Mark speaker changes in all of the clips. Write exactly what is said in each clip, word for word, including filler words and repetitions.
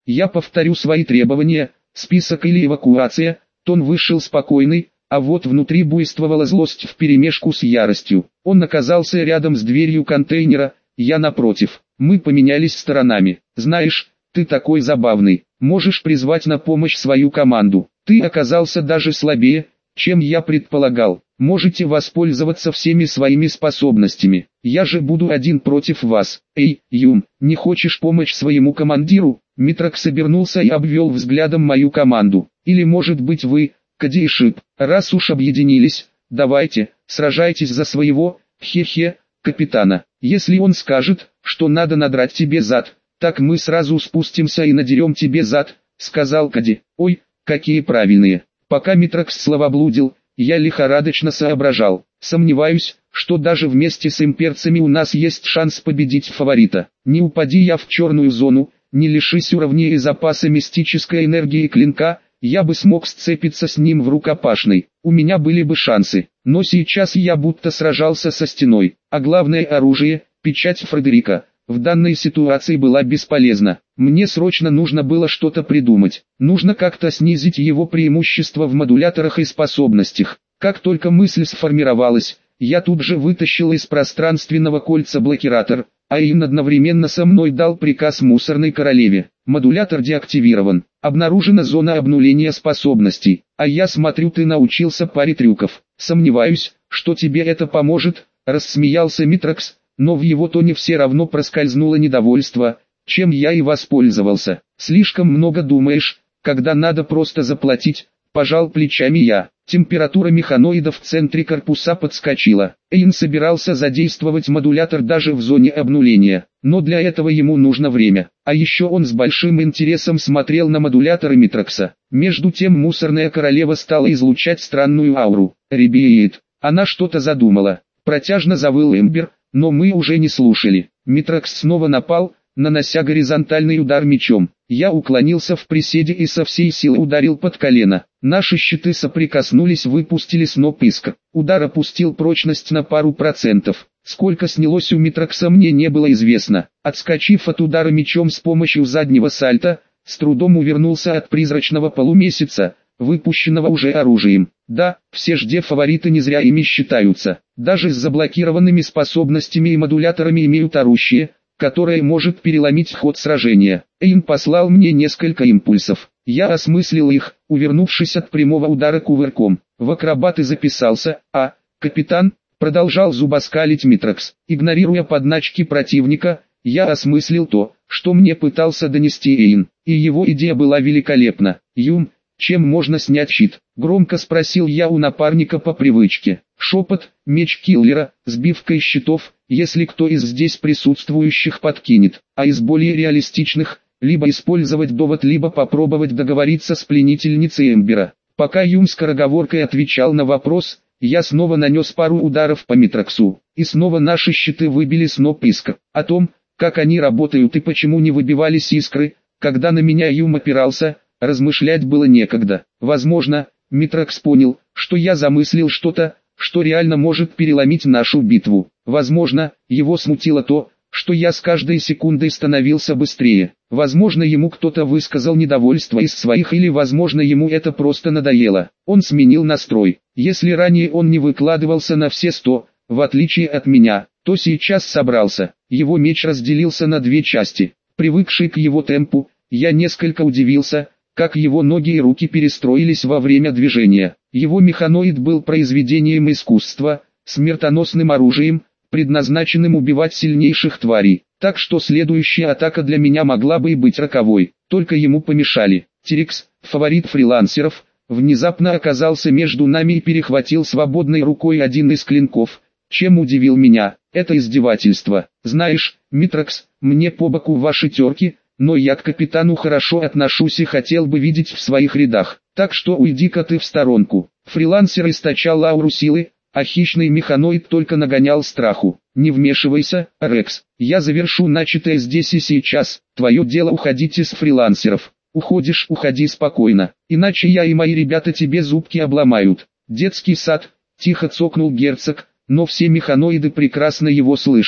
Speaker 1: Я повторю свои требования, список или эвакуация. Тон вышел спокойный, а вот внутри буйствовала злость вперемешку с яростью. Он оказался рядом с дверью контейнера, я напротив. Мы поменялись сторонами. Знаешь, ты такой забавный, можешь призвать на помощь свою команду. Ты оказался даже слабее, чем я предполагал. Можете воспользоваться всеми своими способностями. Я же буду один против вас. Эй, Юм, не хочешь помочь своему командиру? Митракс обернулся и обвел взглядом мою команду. Или может быть вы, Кади и Шип, раз уж объединились, давайте, сражайтесь за своего, хе-хе, капитана. Если он скажет, что надо надрать тебе зад, так мы сразу спустимся и надерем тебе зад, сказал Кади. Ой, какие правильные. Пока Митракс словоблудил, я лихорадочно соображал. Сомневаюсь, что даже вместе с имперцами у нас есть шанс победить фаворита. Не упади я в черную зону, не лишись уровней и запаса мистической энергии клинка, я бы смог сцепиться с ним в рукопашной. У меня были бы шансы, но сейчас я будто сражался со стеной. А главное оружие, печать Фредерика, в данной ситуации была бесполезна. Мне срочно нужно было что-то придумать. Нужно как-то снизить его преимущество в модуляторах и способностях. Как только мысль сформировалась, я тут же вытащил из пространственного кольца блокиратор, а им одновременно со мной дал приказ мусорной королеве. Модулятор деактивирован. Обнаружена зона обнуления способностей. А я смотрю, ты научился паре трюков. Сомневаюсь, что тебе это поможет, рассмеялся Митракс, но в его тоне все равно проскользнуло недовольство, чем я и воспользовался. Слишком много думаешь, когда надо просто заплатить, пожал плечами я. Температура механоида в центре корпуса подскочила. Эйн собирался задействовать модулятор даже в зоне обнуления, но для этого ему нужно время. А еще он с большим интересом смотрел на модуляторы Митракса. Между тем мусорная королева стала излучать странную ауру. Ребеет. Она что-то задумала. Протяжно завыл Эмбер, но мы уже не слушали. Митракс снова напал, нанося горизонтальный удар мечом. Я уклонился в приседе и со всей силы ударил под колено. Наши щиты соприкоснулись, выпустили сноп искр. Удар опустил прочность на пару процентов. Сколько снялось у Митракса, мне не было известно. Отскочив от удара мечом с помощью заднего сальто, с трудом увернулся от призрачного полумесяца, выпущенного уже оружием. Да, все жде-фавориты не зря ими считаются. Даже с заблокированными способностями и модуляторами имеют оружие, которое может переломить ход сражения. Эйн послал мне несколько импульсов. Я осмыслил их, увернувшись от прямого удара кувырком. В акробаты записался, а, капитан, продолжал зубоскалить Митракс. Игнорируя подначки противника, я осмыслил то, что мне пытался донести Эйн, и его идея была великолепна. Юм, чем можно снять щит? Громко спросил я у напарника по привычке. Шепот, меч киллера, сбивка из щитов, если кто из здесь присутствующих подкинет, а из более реалистичных, либо использовать довод, либо попробовать договориться с пленительницей Эмбера. Пока Юм скороговоркой отвечал на вопрос, я снова нанес пару ударов по Митраксу, и снова наши щиты выбили сноп искр. О том, как они работают и почему не выбивались искры, когда на меня Юм опирался, размышлять было некогда. Возможно, Митракс понял, что я замыслил что-то, что реально может переломить нашу битву. Возможно, его смутило то, что я с каждой секундой становился быстрее. Возможно, ему кто-то высказал недовольство из своих, или возможно, ему это просто надоело. Он сменил настрой. Если ранее он не выкладывался на все сто, в отличие от меня, то сейчас собрался. Его меч разделился на две части. Привыкший к его темпу, я несколько удивился, как его ноги и руки перестроились во время движения. Его механоид был произведением искусства, смертоносным оружием, предназначенным убивать сильнейших тварей. Так что следующая атака для меня могла бы и быть роковой, только ему помешали. Терекс, фаворит фрилансеров, внезапно оказался между нами и перехватил свободной рукой один из клинков, чем удивил меня. Это издевательство. Знаешь, Митракс, мне по боку ваши терки, но я к капитану хорошо отношусь и хотел бы видеть в своих рядах, так что уйди-ка ты в сторонку. Фрилансер источал ауру силы, а хищный механоид только нагонял страху. Не вмешивайся, Рекс, я завершу начатое здесь и сейчас, твое дело уходить из фрилансеров. Уходишь, уходи спокойно, иначе я и мои ребята тебе зубки обломают. Детский сад, тихо цокнул герцог, но все механоиды прекрасно его слышали.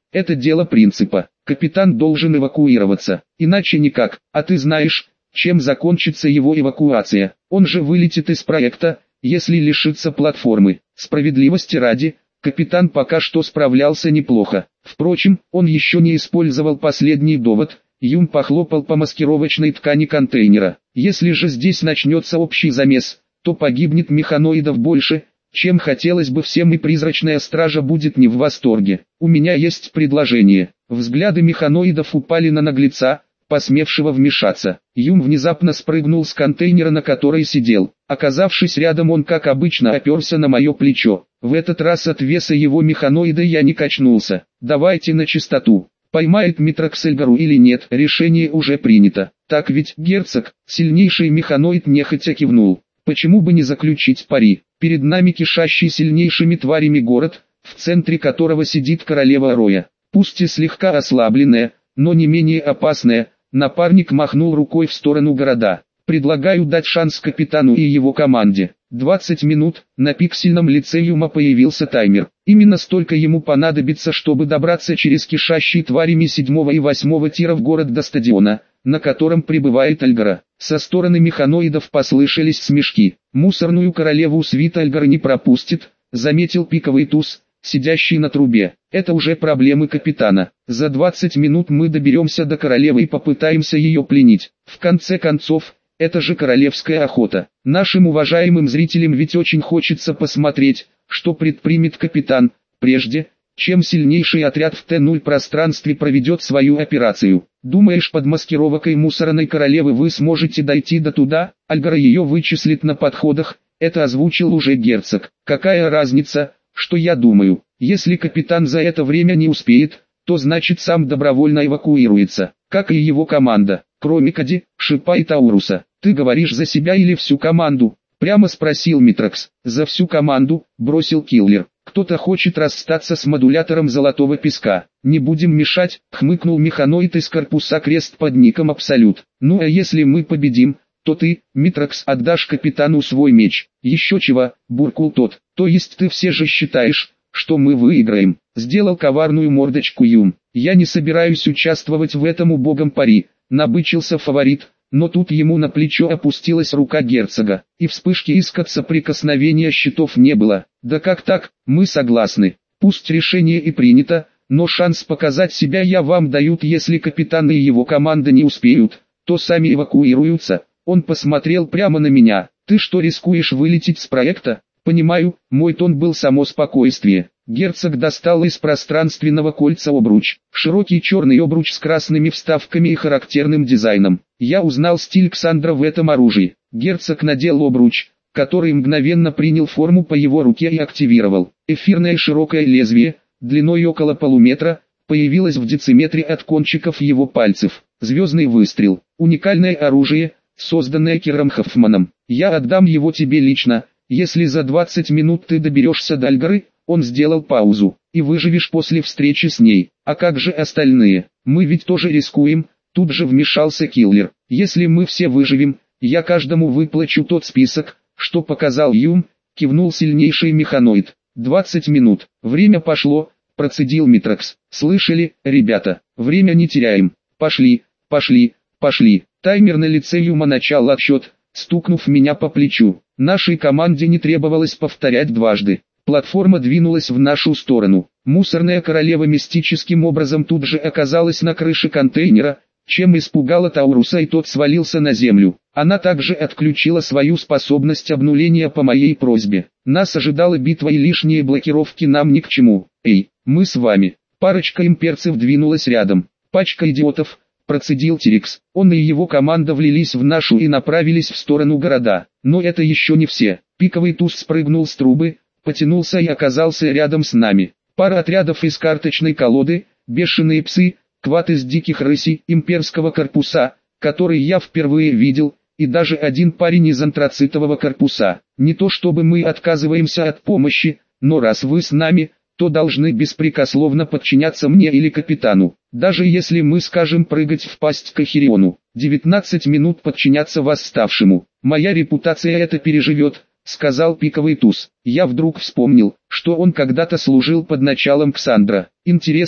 Speaker 1: Это дело принципа. Капитан должен эвакуироваться, иначе никак. А ты знаешь, чем закончится его эвакуация? Он же вылетит из проекта, если лишится платформы. Справедливости ради, капитан пока что справлялся неплохо. Впрочем, он еще не использовал последний довод. Юм похлопал по маскировочной ткани контейнера. Если же здесь начнется общий замес, то погибнет механоидов больше, чем хотелось бы всем, и призрачная стража будет не в восторге. У меня есть предложение. Взгляды механоидов упали на наглеца, посмевшего вмешаться. Юм внезапно спрыгнул с контейнера, на который сидел. Оказавшись рядом, он как обычно оперся на мое плечо. В этот раз от веса его механоида я не качнулся. Давайте на чистоту. Поймает Митракс Эльгару или нет, решение уже принято. Так ведь, герцог? Сильнейший механоид нехотя кивнул. Почему бы не заключить пари? Перед нами кишащий сильнейшими тварями город, в центре которого сидит королева Роя. Пусть и слегка ослабленная, но не менее опасная. Напарник махнул рукой в сторону города. Предлагаю дать шанс капитану и его команде. двадцать минут, на пиксельном лице Юма появился таймер. Именно столько ему понадобится, чтобы добраться через кишащие тварями седьмого и восьмого тира в город до стадиона, на котором прибывает Эльгара. Со стороны механоидов послышались смешки. Мусорную королеву свита Эльгара не пропустит, заметил пиковый туз, сидящий на трубе. Это уже проблемы капитана. За двадцать минут мы доберемся до королевы и попытаемся ее пленить. В конце концов, это же королевская охота. Нашим уважаемым зрителям ведь очень хочется посмотреть, что предпримет капитан, прежде, чем сильнейший отряд в Т ноль пространстве проведет свою операцию. Думаешь, под маскировкой мусорной королевы вы сможете дойти до туда? Альгара ее вычислит на подходах, это озвучил уже герцог. Какая разница, что я думаю? Если капитан за это время не успеет, то значит сам добровольно эвакуируется, как и его команда, кроме Кади, Шипа и Тауруса. Ты говоришь за себя или всю команду? Прямо спросил Митракс. За всю команду, бросил Киллер. Кто-то хочет расстаться с модулятором золотого песка. Не будем мешать, хмыкнул механоид из корпуса Крест под ником Абсолют. Ну а если мы победим, то ты, Митракс, отдашь капитану свой меч. Еще чего, буркнул тот. То есть ты все же считаешь, что мы выиграем? Сделал коварную мордочку Юм. Я не собираюсь участвовать в этом убогом пари, набычился фаворит. Но тут ему на плечо опустилась рука герцога, и вспышки искр соприкосновения щитов не было. Да как так, мы согласны. Пусть решение и принято, но шанс показать себя я вам дают. Если капитан и его команда не успеют, то сами эвакуируются. Он посмотрел прямо на меня. Ты что, рискуешь вылететь с проекта? Понимаю, мой тон был само спокойствие. Герцог достал из пространственного кольца обруч. Широкий черный обруч с красными вставками и характерным дизайном. Я узнал стиль Ксандра в этом оружии. Герцог надел обруч, который мгновенно принял форму по его руке и активировал. Эфирное широкое лезвие, длиной около полуметра, появилось в дециметре от кончиков его пальцев. Звездный выстрел. Уникальное оружие, созданное Киром Хоффманом. Я отдам его тебе лично, если за двадцать минут ты доберешься до Альгары. Он сделал паузу. И выживешь после встречи с ней. А как же остальные? Мы ведь тоже рискуем. Тут же вмешался Киллер. Если мы все выживем, я каждому выплачу тот список, что показал Юм, кивнул сильнейший механоид. двадцать минут. Время пошло, процедил Митракс. Слышали, ребята? Время не теряем. Пошли, пошли, пошли. Таймер на лице Юма начал отсчет, стукнув меня по плечу. Нашей команде не требовалось повторять дважды. Платформа двинулась в нашу сторону. Мусорная королева мистическим образом тут же оказалась на крыше контейнера, чем испугала Тауруса, и тот свалился на землю. Она также отключила свою способность обнуления по моей просьбе. Нас ожидала битва, и лишние блокировки нам ни к чему. Эй, мы с вами. Парочка имперцев двинулась рядом. Пачка идиотов, процедил Тирикс. Он и его команда влились в нашу и направились в сторону города. Но это еще не все. Пиковый туз спрыгнул с трубы, потянулся и оказался рядом с нами. Пара отрядов из карточной колоды, бешеные псы, квад из диких рысей имперского корпуса, который я впервые видел, и даже один парень из антрацитового корпуса. Не то чтобы мы отказываемся от помощи, но раз вы с нами, то должны беспрекословно подчиняться мне или капитану. Даже если мы скажем прыгать в пасть к Ахириону, девятнадцать минут подчиняться восставшему. Моя репутация это переживет, сказал пиковый туз. Я вдруг вспомнил, что он когда-то служил под началом Ксандра. Интересно,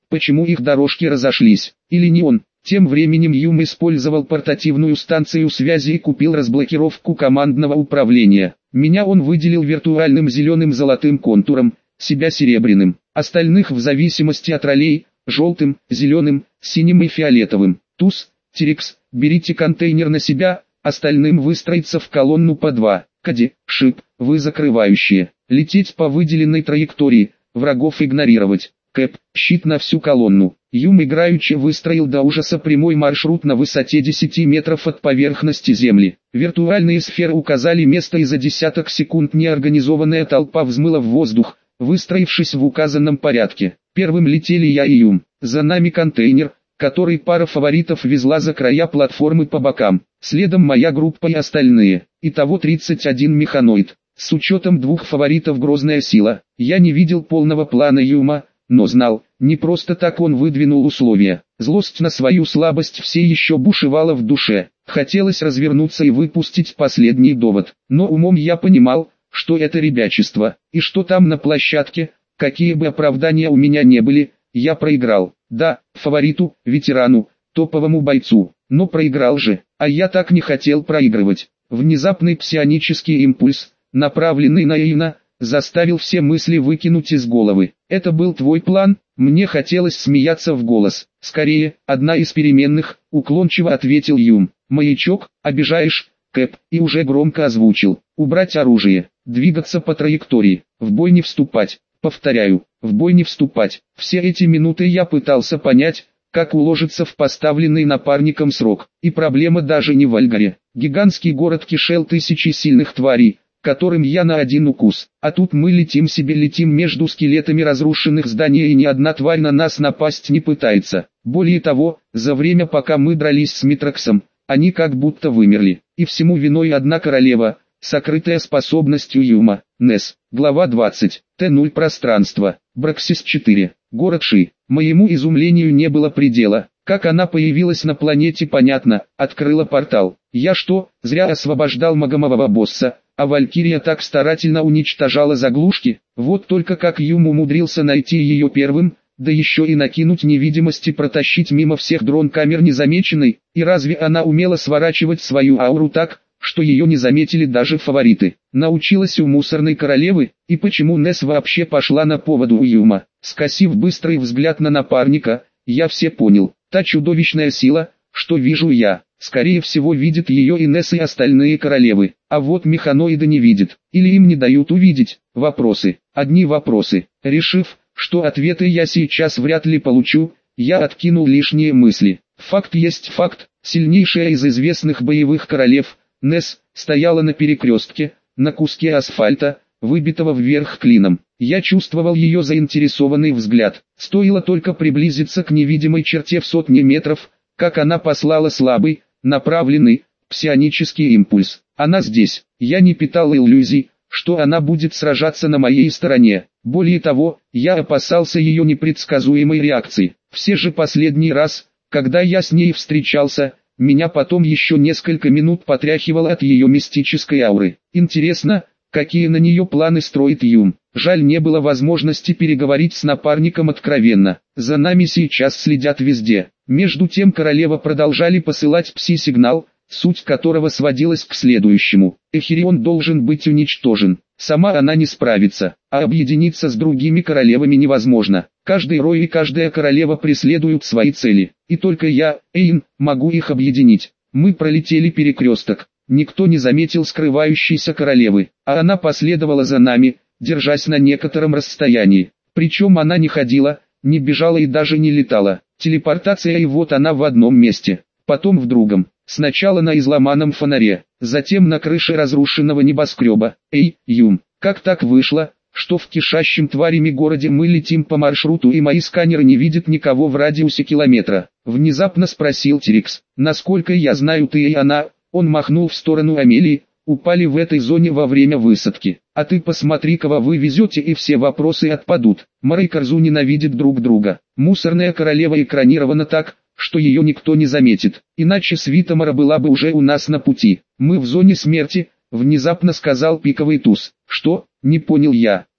Speaker 1: Почему их дорожки разошлись? Или не он? Тем временем Юм использовал портативную станцию связи и купил разблокировку командного управления. Меня он выделил виртуальным зеленым золотым контуром, себя серебряным, остальных в зависимости от ролей, желтым, зеленым, синим и фиолетовым. Туз, Терекс, берите контейнер на себя, остальным выстроиться в колонну по два. Кади, Шип, вы закрывающие. Лететь по выделенной траектории, врагов игнорировать. Кэп, щит на всю колонну. Юм играючи выстроил до ужаса прямой маршрут на высоте десяти метров от поверхности Земли. Виртуальные сферы указали место, и за десяток секунд неорганизованная толпа взмыла в воздух, выстроившись в указанном порядке. Первым летели я и Юм. За нами контейнер, который пара фаворитов везла за края платформы по бокам. Следом моя группа и остальные. Итого тридцать один механоид. С учетом двух фаворитов грозная сила. Я не видел полного плана Юма, но знал, не просто так он выдвинул условия. Злость на свою слабость все еще бушевала в душе. Хотелось развернуться и выпустить последний довод. Но умом я понимал, что это ребячество, и что там на площадке, какие бы оправдания у меня не были, я проиграл. Да, фавориту, ветерану, топовому бойцу, но проиграл же, а я так не хотел проигрывать. Внезапный псионический импульс, направленный на Эйна, заставил все мысли выкинуть из головы. Это был твой план? Мне хотелось смеяться в голос. Скорее, одна из переменных, уклончиво ответил Юм. Маячок, обижаешь, Кэп, и уже громко озвучил. Убрать оружие, двигаться по траектории, в бой не вступать. Повторяю, в бой не вступать. Все эти минуты я пытался понять, как уложиться в поставленный напарником срок. И проблема даже не в Альгаре. Гигантский город кишел тысячи сильных тварей, которым я на один укус. А тут мы летим себе летим между скелетами разрушенных зданий, и ни одна тварь на нас напасть не пытается. Более того, за время пока мы дрались с Митроксом, они как будто вымерли. И всему виной одна королева, сокрытая способностью Юма. Нес. Глава двадцать. Т ноль Пространство. Браксис четыре. Город Ши. Моему изумлению не было предела. Как она появилась на планете, понятно, открыла портал. Я что, зря освобождал магомового босса, а Валькирия так старательно уничтожала заглушки? Вот только как Юм умудрился найти ее первым, да еще и накинуть невидимость и протащить мимо всех дрон-камер незамеченной, и разве она умела сворачивать свою ауру так, что ее не заметили даже фавориты? Научилась у мусорной королевы? И почему Нес вообще пошла на поводу у Юма? Скосив быстрый взгляд на напарника, я все понял. Та чудовищная сила, что вижу я, скорее всего видит ее и Нес и остальные королевы, а вот механоиды не видят, или им не дают увидеть. Вопросы, одни вопросы. Решив, что ответы я сейчас вряд ли получу, я откинул лишние мысли. Факт есть факт, сильнейшая из известных боевых королев, Нес, стояла на перекрестке, на куске асфальта, выбитого вверх клином. Я чувствовал ее заинтересованный взгляд. Стоило только приблизиться к невидимой черте в сотни метров, как она послала слабый, направленный, псионический импульс. Она здесь. Я не питал иллюзий, что она будет сражаться на моей стороне. Более того, я опасался ее непредсказуемой реакции. Все же последний раз, когда я с ней встречался, меня потом еще несколько минут потряхивало от ее мистической ауры. Интересно, какие на нее планы строит Юм. Жаль, не было возможности переговорить с напарником откровенно. За нами сейчас следят везде. Между тем королева продолжали посылать пси-сигнал, суть которого сводилась к следующему. Эхирион должен быть уничтожен. Сама она не справится, а объединиться с другими королевами невозможно. Каждый рой и каждая королева преследуют свои цели. И только я, Эйн, могу их объединить. Мы пролетели перекресток. Никто не заметил скрывающейся королевы, а она последовала за нами, держась на некотором расстоянии. Причем она не ходила, не бежала и даже не летала. Телепортация, и вот она в одном месте, потом в другом. Сначала на изломанном фонаре, затем на крыше разрушенного небоскреба. Эй, Юм, как так вышло, что в кишащем тварями городе мы летим по маршруту и мои сканеры не видят никого в радиусе километра? Внезапно спросил Терекс. Насколько я знаю, ты и она... Он махнул в сторону Амелии, упали в этой зоне во время высадки. А ты посмотри, кого вы везете, и все вопросы отпадут. Мара и Корзу ненавидят друг друга. Мусорная королева экранирована так, что ее никто не заметит. Иначе свита Мара была бы уже у нас на пути. Мы в зоне смерти, внезапно сказал пиковый туз. Что? Не понял я.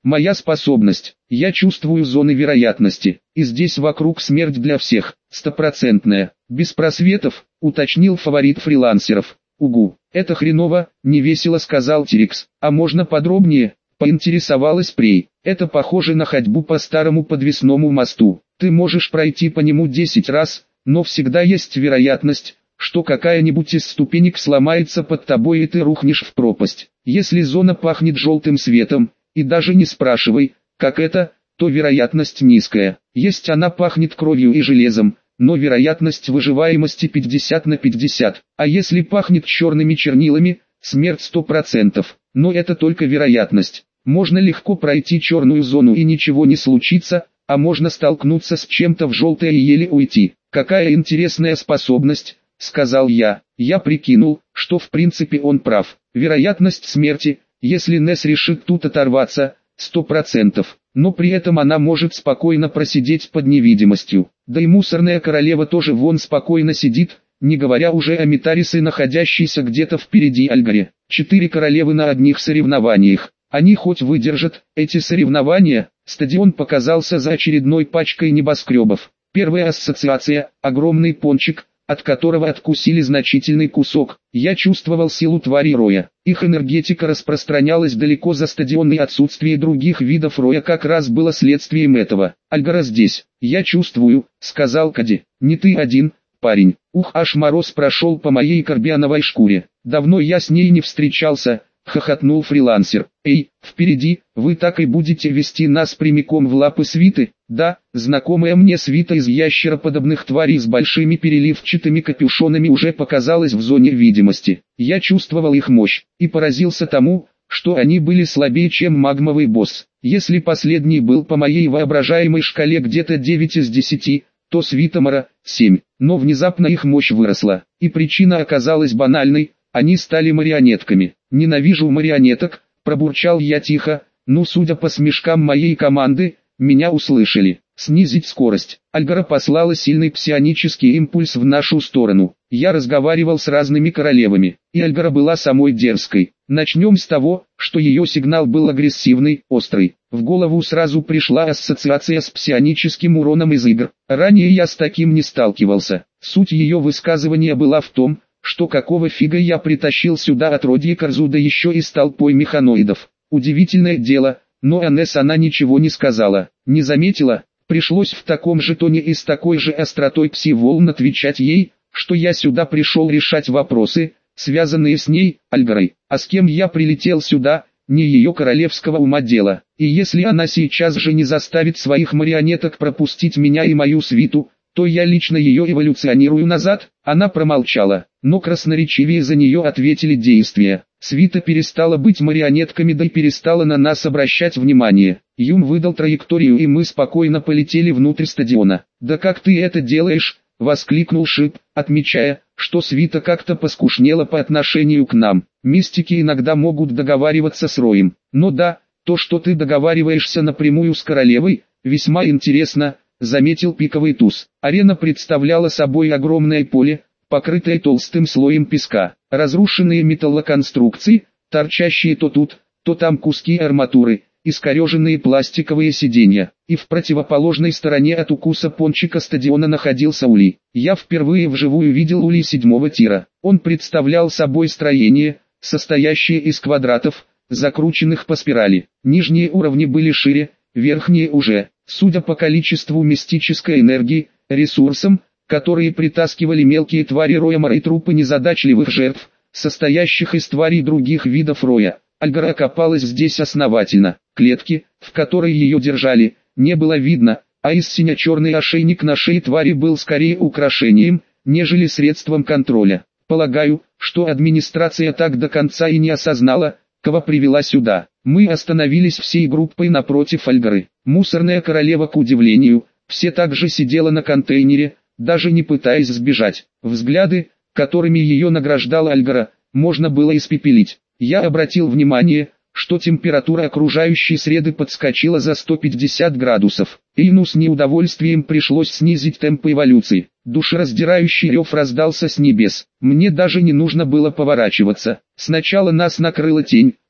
Speaker 1: Моя способность. Я чувствую зоны вероятности, и здесь вокруг смерть для всех, стопроцентная, без просветов, уточнил фаворит фрилансеров. Угу, это хреново, невесело сказал Тирикс. А можно подробнее? Поинтересовалась Прей. Это похоже на ходьбу по старому подвесному мосту. Ты можешь пройти по нему десять раз, но всегда есть вероятность, что какая-нибудь из ступенек сломается под тобой и ты рухнешь в пропасть. Если зона пахнет желтым светом, и даже не спрашивай, как это, то вероятность низкая. Есть она пахнет кровью и железом, но вероятность выживаемости пятьдесят на пятьдесят. А если пахнет черными чернилами, смерть сто процентов. Но это только вероятность. Можно легко пройти черную зону и ничего не случится, а можно столкнуться с чем-то в желтое и еле уйти. Какая интересная способность, сказал я. Я прикинул, что в принципе он прав. Вероятность смерти, если Несс решит тут оторваться, сто процентов. Но при этом она может спокойно просидеть под невидимостью. Да и мусорная королева тоже вон спокойно сидит, не говоря уже о Митарисе, находящейся где-то впереди Альгаре. Четыре королевы на одних соревнованиях. Они хоть выдержат эти соревнования? Стадион показался за очередной пачкой небоскребов. Первая ассоциация – огромный пончик, от которого откусили значительный кусок. Я чувствовал силу тварей роя. Их энергетика распространялась далеко за стадион, и отсутствие других видов роя как раз было следствием этого. Альгара здесь. Я чувствую, сказал Кади. Не ты один, парень. Ух, аж мороз прошел по моей корбиановой шкуре. Давно я с ней не встречался, хохотнул фрилансер. Эй, впереди, вы так и будете вести нас прямиком в лапы свиты? Да, знакомая мне свита из ящероподобных тварей с большими переливчатыми капюшонами уже показалась в зоне видимости. Я чувствовал их мощь, и поразился тому, что они были слабее, чем магмовый босс. Если последний был по моей воображаемой шкале где-то девять из десяти, то свита Мара – семь. Но внезапно их мощь выросла, и причина оказалась банальной – они стали марионетками. Ненавижу марионеток, пробурчал я тихо, ну судя по смешкам моей команды, меня услышали. Снизить скорость. Альгара послала сильный псионический импульс в нашу сторону. Я разговаривал с разными королевами, и Альгара была самой дерзкой. Начнем с того, что ее сигнал был агрессивный, острый. В голову сразу пришла ассоциация с псионическим уроном из игр. Ранее я с таким не сталкивался. Суть ее высказывания была в том, что какого фига я притащил сюда отродье Корзу, да еще и с толпой механоидов. Удивительное дело, но о Несс она ничего не сказала, не заметила. Пришлось в таком же тоне и с такой же остротой пси-волн отвечать ей, что я сюда пришел решать вопросы, связанные с ней, Альгарой. А с кем я прилетел сюда, не ее королевского ума дело. И если она сейчас же не заставит своих марионеток пропустить меня и мою свиту, то я лично ее эволюционирую назад. Она промолчала, но красноречивее за нее ответили действия. Свита перестала быть марионетками, да и перестала на нас обращать внимание. Юм выдал траекторию, и мы спокойно полетели внутрь стадиона. «Да как ты это делаешь?» — воскликнул Шип, отмечая, что свита как-то поскушнела по отношению к нам. Мистики иногда могут договариваться с роем. Но да, то, что ты договариваешься напрямую с королевой, весьма интересно, заметил пиковый туз. Арена представляла собой огромное поле, покрытое толстым слоем песка. Разрушенные металлоконструкции, торчащие то тут, то там куски арматуры, искореженные пластиковые сиденья. И в противоположной стороне от укуса пончика стадиона находился улей. Я впервые вживую видел улей седьмого тира. Он представлял собой строение, состоящее из квадратов, закрученных по спирали. Нижние уровни были шире, верхние уже. Судя по количеству мистической энергии, ресурсам, которые притаскивали мелкие твари роя Мара и трупы незадачливых жертв, состоящих из тварей других видов роя, Альгара окопалась здесь основательно. Клетки, в которой ее держали, не было видно, а из сине-черный ошейник на шее твари был скорее украшением, нежели средством контроля. Полагаю, что администрация так до конца и не осознала, кого привела сюда. Мы остановились всей группой напротив Альгары. Мусорная королева, к удивлению, все так же сидела на контейнере, даже не пытаясь сбежать. Взгляды, которыми ее награждала Альгара, можно было испепелить. Я обратил внимание, что температура окружающей среды подскочила за сто пятьдесят градусов. Ину с неудовольствием пришлось снизить темп эволюции. Душераздирающий рев раздался с небес. Мне даже не нужно было поворачиваться. Сначала нас накрыла тень,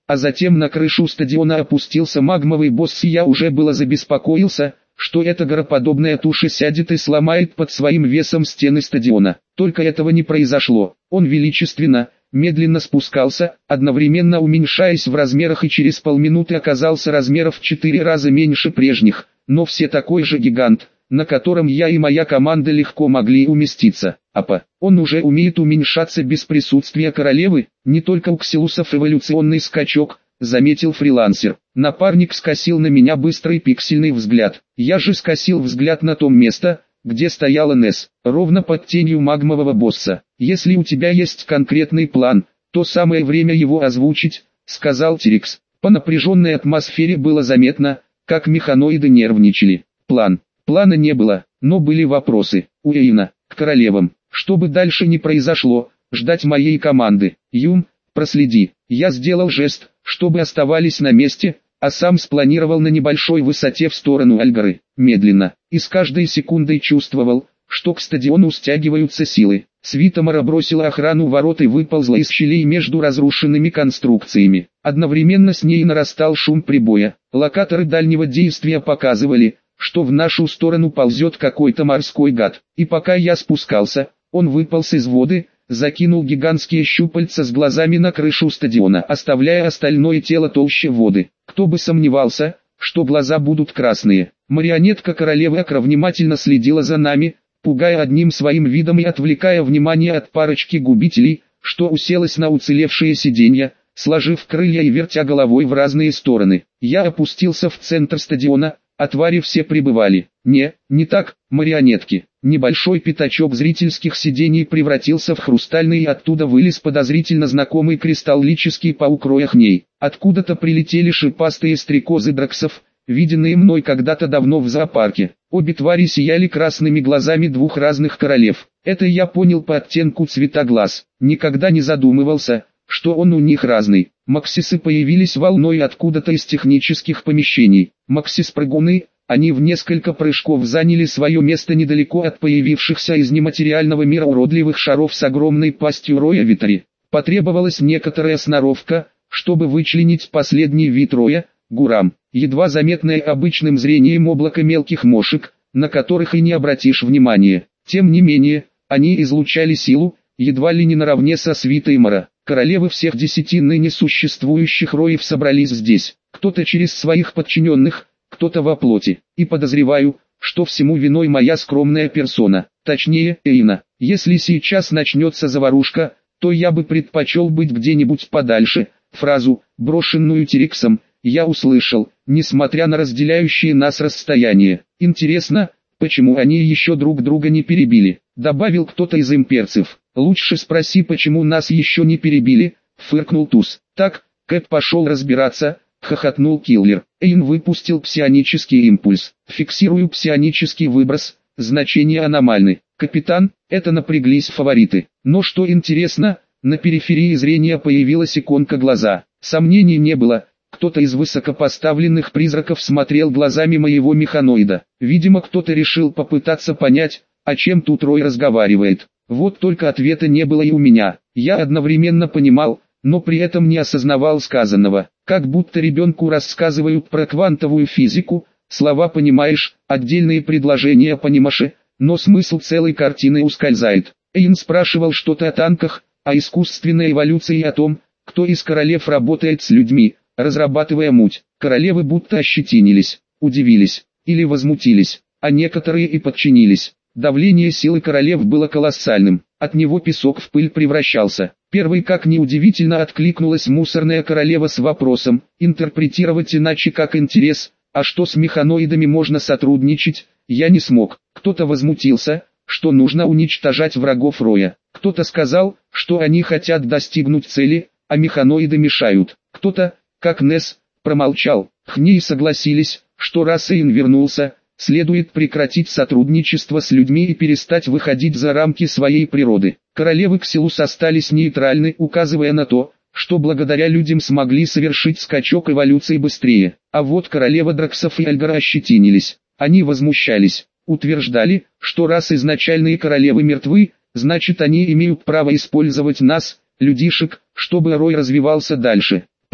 Speaker 1: а затем на крышу стадиона опустился магмовый босс, и я уже было забеспокоился, что эта гороподобная туша сядет и сломает под своим весом стены стадиона. Только этого не произошло. Он величественно, медленно спускался, одновременно уменьшаясь в размерах, и через полминуты оказался размеров в четыре раза меньше прежних, но все такой же гигант, на котором я и моя команда легко могли уместиться. Апа, он уже умеет уменьшаться без присутствия королевы, не только у ксилусов эволюционный скачок, заметил фрилансер. Напарник скосил на меня быстрый пиксельный взгляд. Я же скосил взгляд на то место, где стояла Несс, ровно под тенью магмового босса. Если у тебя есть конкретный план, то самое время его озвучить, сказал Тирикс. По напряженной атмосфере было заметно, как механоиды нервничали. План. Плана не было, но были вопросы. У Эйна, к королевам. Что бы дальше ни произошло, ждать моей команды. Юм, проследи. Я сделал жест, чтобы оставались на месте, а сам спланировал на небольшой высоте в сторону Альгары. Медленно, и с каждой секундой чувствовал, что к стадиону стягиваются силы. Свитомора бросила охрану ворот и выползла из щелей между разрушенными конструкциями. Одновременно с ней нарастал шум прибоя. Локаторы дальнего действия показывали, что в нашу сторону ползет какой-то морской гад. И пока я спускался, он выполз из воды, закинул гигантские щупальца с глазами на крышу стадиона, оставляя остальное тело толще воды. Кто бы сомневался, что глаза будут красные. Марионетка королевы Акра внимательно следила за нами, пугая одним своим видом и отвлекая внимание от парочки губителей, что уселась на уцелевшие сиденья, сложив крылья и вертя головой в разные стороны. Я опустился в центр стадиона, а твари все прибывали. Не, не так, марионетки. Небольшой пятачок зрительских сидений превратился в хрустальный, и оттуда вылез подозрительно знакомый кристаллический паук Рояхней. Откуда-то прилетели шипастые стрекозы драксов, виденные мной когда-то давно в зоопарке. Обе твари сияли красными глазами двух разных королев. Это я понял по оттенку цвета глаз. Никогда не задумывался, что он у них разный. Максисы появились волной откуда-то из технических помещений. Максис-прыгуны, они в несколько прыжков заняли свое место недалеко от появившихся из нематериального мира уродливых шаров с огромной пастью Роя Витари. Потребовалась некоторая сноровка, чтобы вычленить последний вид Роя, Гурам, едва заметное обычным зрением облако мелких мошек, на которых и не обратишь внимания. Тем не менее, они излучали силу, едва ли не наравне со свитой Мара. Королевы всех десяти ныне существующих Роев собрались здесь, кто-то через своих подчиненных, кто-то во плоти, и подозреваю, что всему виной моя скромная персона, точнее, Эйна. Если сейчас начнется заварушка, то я бы предпочел быть где-нибудь подальше. Фразу, брошенную Тириксом, я услышал, несмотря на разделяющие нас расстояние. Интересно, почему они еще друг друга не перебили, добавил кто-то из имперцев. Лучше спроси, почему нас еще не перебили, фыркнул Туз. Так, Кэп пошел разбираться, хохотнул Киллер. Эйн выпустил псионический импульс. Фиксирую псионический выброс, значение аномальны. Капитан, это напряглись фавориты. Но что интересно, на периферии зрения появилась иконка глаза. Сомнений не было. Кто-то из высокопоставленных призраков смотрел глазами моего механоида. Видимо, кто-то решил попытаться понять, о чем тут Рой разговаривает. Вот только ответа не было и у меня. Я одновременно понимал, но при этом не осознавал сказанного. Как будто ребенку рассказывают про квантовую физику, слова понимаешь, отдельные предложения понимаешь, но смысл целой картины ускользает. Эйн спрашивал что-то о танках, о искусственной эволюции и о том, кто из королев работает с людьми, разрабатывая муть. Королевы будто ощетинились, удивились, или возмутились, а некоторые и подчинились. Давление силы королев было колоссальным, от него песок в пыль превращался. Первой, как ни удивительно, откликнулась мусорная королева с вопросом, интерпретировать иначе как интерес, а что с механоидами можно сотрудничать, я не смог. Кто-то возмутился, что нужно уничтожать врагов Роя. Кто-то сказал, что они хотят достигнуть цели, а механоиды мешают. Кто-то, как Несс, промолчал. Хней согласились, что раз Эйн вернулся, следует прекратить сотрудничество с людьми и перестать выходить за рамки своей природы. Королевы Ксилус остались нейтральны, указывая на то, что благодаря людям смогли совершить скачок эволюции быстрее. А вот королева Драксов и Альгара ощетинились. Они возмущались, утверждали, что раз изначальные королевы мертвы, значит они имеют право использовать нас, людишек, чтобы Рой развивался дальше.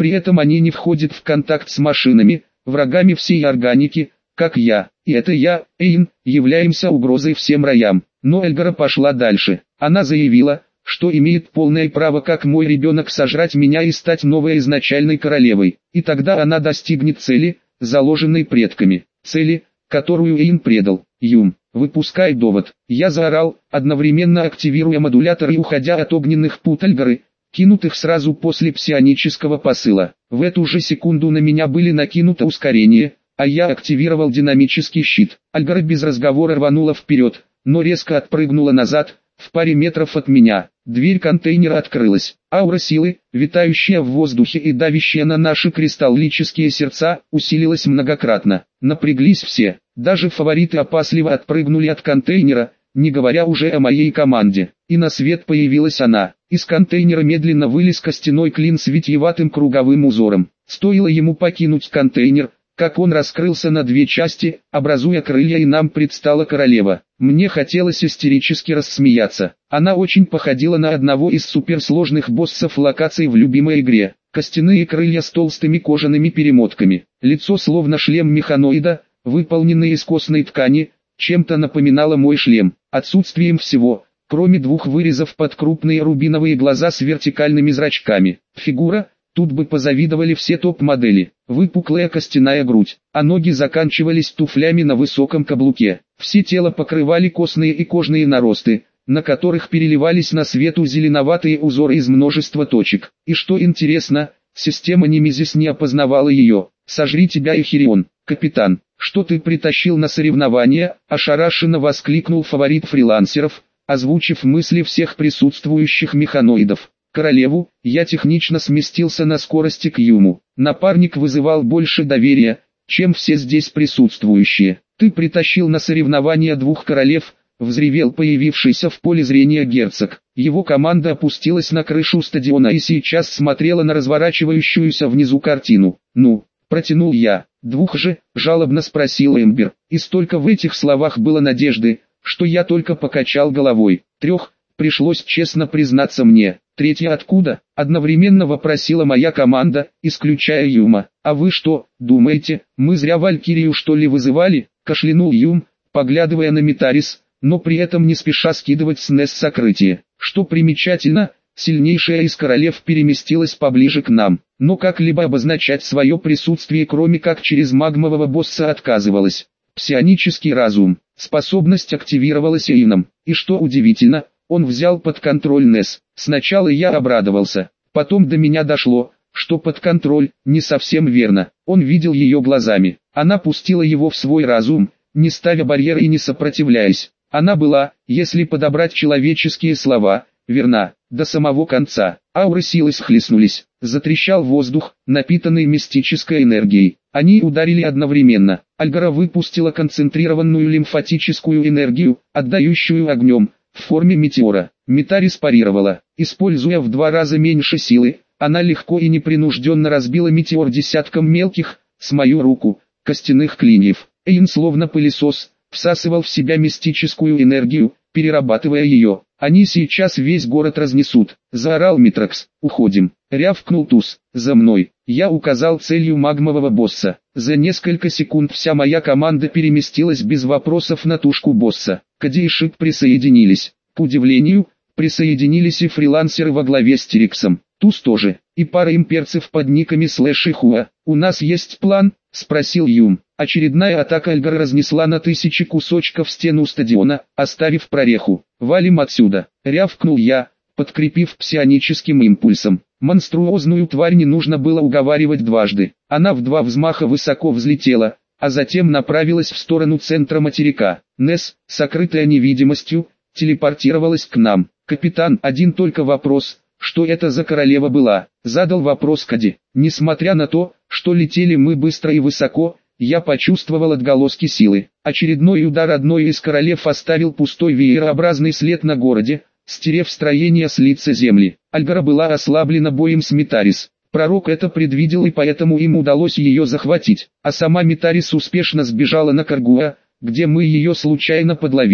Speaker 1: При этом они не входят в контакт с машинами, врагами всей органики, как я. И это я, Эйн, являемся угрозой всем раям. Но Эльгара пошла дальше. Она заявила, что имеет полное право как мой ребенок сожрать меня и стать новой изначальной королевой. И тогда она достигнет цели, заложенной предками. Цели, которую Эйн предал. Юм, выпускай довод. Я заорал, одновременно активируя модулятор и уходя от огненных пут Эльгары, кинутых сразу после псионического посыла. В эту же секунду на меня были накинуто ускорение, а я активировал динамический щит. Эльгара без разговора рванула вперед, но резко отпрыгнула назад, в паре метров от меня. Дверь контейнера открылась. Аура силы, витающая в воздухе и давящая на наши кристаллические сердца, усилилась многократно. Напряглись все. Даже фавориты опасливо отпрыгнули от контейнера, не говоря уже о моей команде. И на свет появилась она. Из контейнера медленно вылез костяной клин с витиеватым круговым узором. Стоило ему покинуть контейнер, как он раскрылся на две части, образуя крылья, и нам предстала королева. Мне хотелось истерически рассмеяться. Она очень походила на одного из суперсложных боссов локаций в любимой игре. Костяные крылья с толстыми кожаными перемотками. Лицо словно шлем механоида, выполненный из костной ткани, чем-то напоминало мой шлем. Отсутствием всего, кроме двух вырезов под крупные рубиновые глаза с вертикальными зрачками. Фигура. Тут бы позавидовали все топ-модели. Выпуклая костяная грудь, а ноги заканчивались туфлями на высоком каблуке. Все тело покрывали костные и кожные наросты, на которых переливались на свету зеленоватые узоры из множества точек. И что интересно, система Немезис не опознавала ее. «Сожри тебя, Эхирион, капитан, что ты притащил на соревнования?» – ошарашенно воскликнул фаворит фрилансеров, озвучив мысли всех присутствующих механоидов. Королеву, я технично сместился на скорости к Юму. Напарник вызывал больше доверия, чем все здесь присутствующие. Ты притащил на соревнования двух королев, взревел появившийся в поле зрения герцог. Его команда опустилась на крышу стадиона и сейчас смотрела на разворачивающуюся внизу картину. Ну, протянул я. Двух же, жалобно спросил Эмбер. И столько в этих словах было надежды, что я только покачал головой. Трех, пришлось честно признаться мне. Третья откуда? Одновременно вопросила моя команда, исключая Юма. А вы что, думаете, мы зря Валькирию что ли вызывали? Кашлянул Юм, поглядывая на Митарис, но при этом не спеша скидывать с Несс сокрытие. Что примечательно, сильнейшая из королев переместилась поближе к нам, но как-либо обозначать свое присутствие кроме как через магмового босса отказывалась. Псионический разум, способность активировалась Эйном, и что удивительно, он взял под контроль Несс. Сначала я обрадовался, потом до меня дошло, что под контроль не совсем верно. Он видел ее глазами. Она пустила его в свой разум, не ставя барьера и не сопротивляясь. Она была, если подобрать человеческие слова, верна, до самого конца. Ауры силы схлестнулись. Затрещал воздух, напитанный мистической энергией. Они ударили одновременно. Эльгара выпустила концентрированную лимфатическую энергию, отдающую огнем, в форме метеора. Митарис парировала. Используя в два раза меньше силы, она легко и непринужденно разбила метеор десятком мелких, с мою руку, костяных клиньев. Эйн словно пылесос, всасывал в себя мистическую энергию, перерабатывая ее. Они сейчас весь город разнесут. Заорал Митракс. Уходим. Рявкнул Туз. За мной. Я указал целью магмового босса. За несколько секунд вся моя команда переместилась без вопросов на тушку босса. Кади и Шип присоединились. К удивлению, присоединились и фрилансеры во главе с Тириксом. Туз тоже. И пара имперцев под никами Слэш и Хуа. «У нас есть план?» — спросил Юм. Очередная атака Эльгара разнесла на тысячи кусочков стену стадиона, оставив прореху. «Валим отсюда!» — рявкнул я, подкрепив псионическим импульсом. Монструозную тварь не нужно было уговаривать дважды. Она в два взмаха высоко взлетела, а затем направилась в сторону центра материка. Несс, сокрытая невидимостью, телепортировалась к нам. «Капитан, один только вопрос. Что это за королева была?» — задал вопрос Кади. Несмотря на то, что летели мы быстро и высоко, я почувствовал отголоски силы. Очередной удар одной из королев оставил пустой веерообразный след на городе, стерев строение с лица земли. Эльгара была ослаблена боем с Митарис. Пророк это предвидел, и поэтому им удалось ее захватить. А сама Митарис успешно сбежала на Каргуа, где мы ее случайно подловили,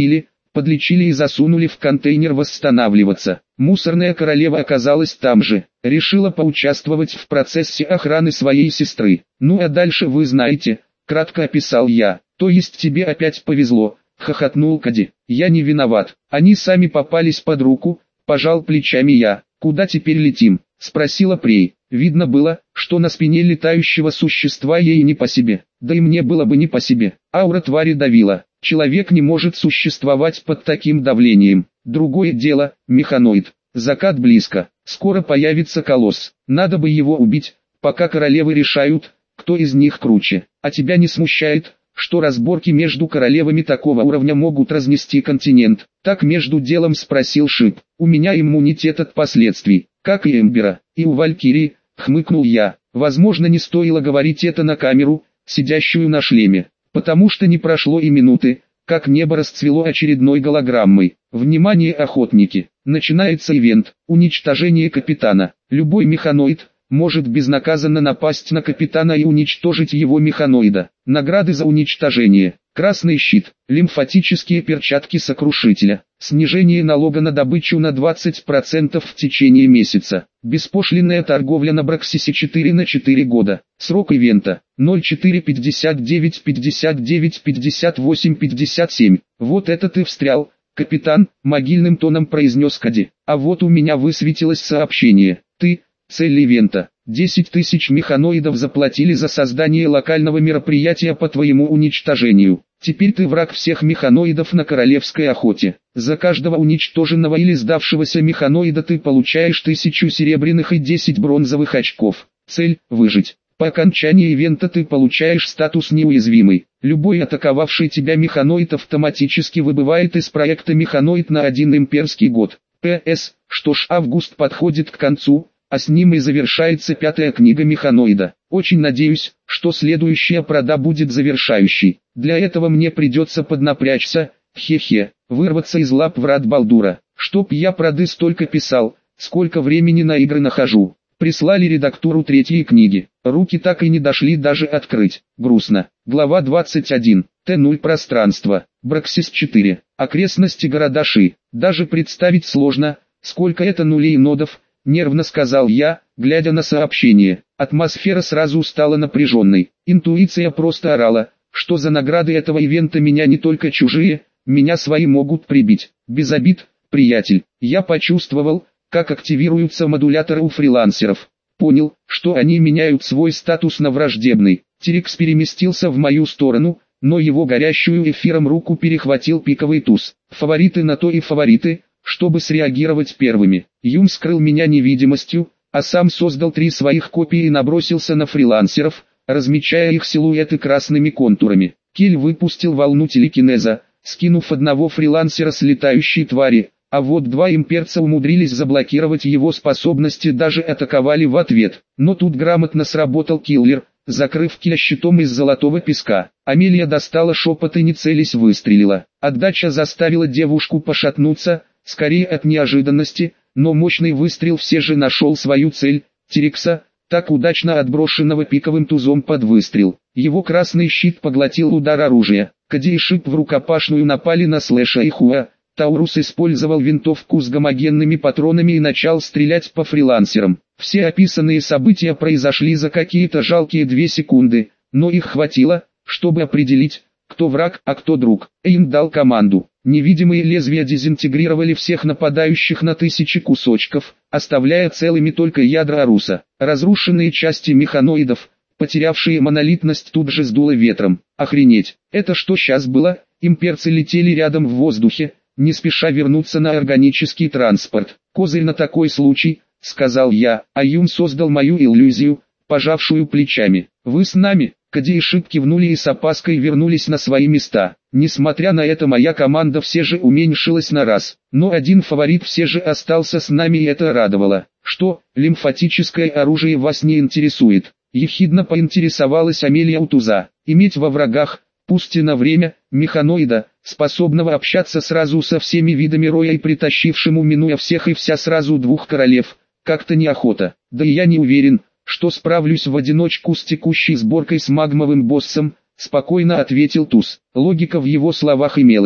Speaker 1: Подлечили и засунули в контейнер восстанавливаться. Мусорная королева оказалась там же. Решила поучаствовать в процессе охраны своей сестры. Ну а дальше вы знаете, кратко описал я. То есть тебе опять повезло, хохотнул Кади. Я не виноват. Они сами попались под руку, пожал плечами я. Куда теперь летим? Спросила Прей. Видно было, что на спине летающего существа ей не по себе. Да и мне было бы не по себе. Аура твари давила. Человек не может существовать под таким давлением. Другое дело, механоид. Закат близко. Скоро появится колосс. Надо бы его убить, пока королевы решают, кто из них круче. А тебя не смущает, что разборки между королевами такого уровня могут разнести континент? Так между делом спросил Шип. У меня иммунитет от последствий, как и Эмбера, и у Валькирии, хмыкнул я. Возможно, не стоило говорить это на камеру, сидящую на шлеме, потому что не прошло и минуты, как небо расцвело очередной голограммой. Внимание, охотники! Начинается ивент, уничтожение капитана. Любой механоид может безнаказанно напасть на капитана и уничтожить его механоида. Награды за уничтожение. Красный щит, лимфатические перчатки сокрушителя, снижение налога на добычу на двадцать процентов в течение месяца, беспошлинная торговля на Браксисе четыре на четыре года, срок ивента ноль четыре пятьдесят девять пятьдесят девять пятьдесят восемь пятьдесят семь. Вот это ты встрял, капитан, могильным тоном произнес Кади. А вот у меня высветилось сообщение. Ты, цель ивента. десять тысяч механоидов заплатили за создание локального мероприятия по твоему уничтожению. Теперь ты враг всех механоидов на королевской охоте. За каждого уничтоженного или сдавшегося механоида ты получаешь тысячу серебряных и десять бронзовых очков. Цель – выжить. По окончании ивента ты получаешь статус неуязвимый. Любой атаковавший тебя механоид автоматически выбывает из проекта «Механоид» на один имперский год. П С. Что ж, август подходит к концу, а с ним и завершается пятая книга механоида. Очень надеюсь, что следующая прода будет завершающей. Для этого мне придется поднапрячься, хе-хе, вырваться из лап врат Балдура. Чтоб я проды столько писал, сколько времени на игры нахожу. Прислали редактуру третьей книги. Руки так и не дошли даже открыть. Грустно. Глава двадцать один. Т ноль пространство. Браксис четыре. Окрестности города Ши. Даже представить сложно, сколько это нулей и нодов, нервно сказал я, глядя на сообщение. Атмосфера сразу стала напряженной. Интуиция просто орала, что за награды этого ивента меня не только чужие, меня свои могут прибить. Без обид, приятель. Я почувствовал, как активируются модуляторы у фрилансеров. Понял, что они меняют свой статус на враждебный. Терекс переместился в мою сторону, но его горящую эфиром руку перехватил пиковый туз. Фавориты на то и фавориты, чтобы среагировать первыми. Юм скрыл меня невидимостью, а сам создал три своих копии и набросился на фрилансеров, размечая их силуэты красными контурами. Киль выпустил волну телекинеза, скинув одного фрилансера с летающей твари, а вот два имперца умудрились заблокировать его способности, даже атаковали в ответ. Но тут грамотно сработал киллер, закрыв Киля щитом из золотого песка. Амелия достала шепот и не целясь выстрелила. Отдача заставила девушку пошатнуться, скорее от неожиданности, но мощный выстрел все же нашел свою цель, Терекса, так удачно отброшенного пиковым тузом под выстрел. Его красный щит поглотил удар оружия. Кади и Шип в рукопашную напали на Слэша и Хуа. Таурус использовал винтовку с гомогенными патронами и начал стрелять по фрилансерам. Все описанные события произошли за какие-то жалкие две секунды, но их хватило, чтобы определить, кто враг, а кто друг. Эйн дал команду. Невидимые лезвия дезинтегрировали всех нападающих на тысячи кусочков, оставляя целыми только ядра Аруса. Разрушенные части механоидов, потерявшие монолитность, тут же сдуло ветром. Охренеть, это что сейчас было? Имперцы летели рядом в воздухе, не спеша вернуться на органический транспорт. Козырь на такой случай, сказал я, а Юм создал мою иллюзию, пожавшую плечами. Вы с нами? Кади и Шип кивнули и с опаской вернулись на свои места. Несмотря на это, моя команда все же уменьшилась на раз. Но один фаворит все же остался с нами, и это радовало. Что, лимфатическое оружие вас не интересует? Ехидно поинтересовалась Амелия у туза. Иметь во врагах, пусть и на время, механоида, способного общаться сразу со всеми видами роя и притащившему, минуя всех и вся, сразу двух королев, как-то неохота. Да и я не уверен, что справлюсь в одиночку с текущей сборкой с магмовым боссом, спокойно ответил туз. Логика в его словах имелась.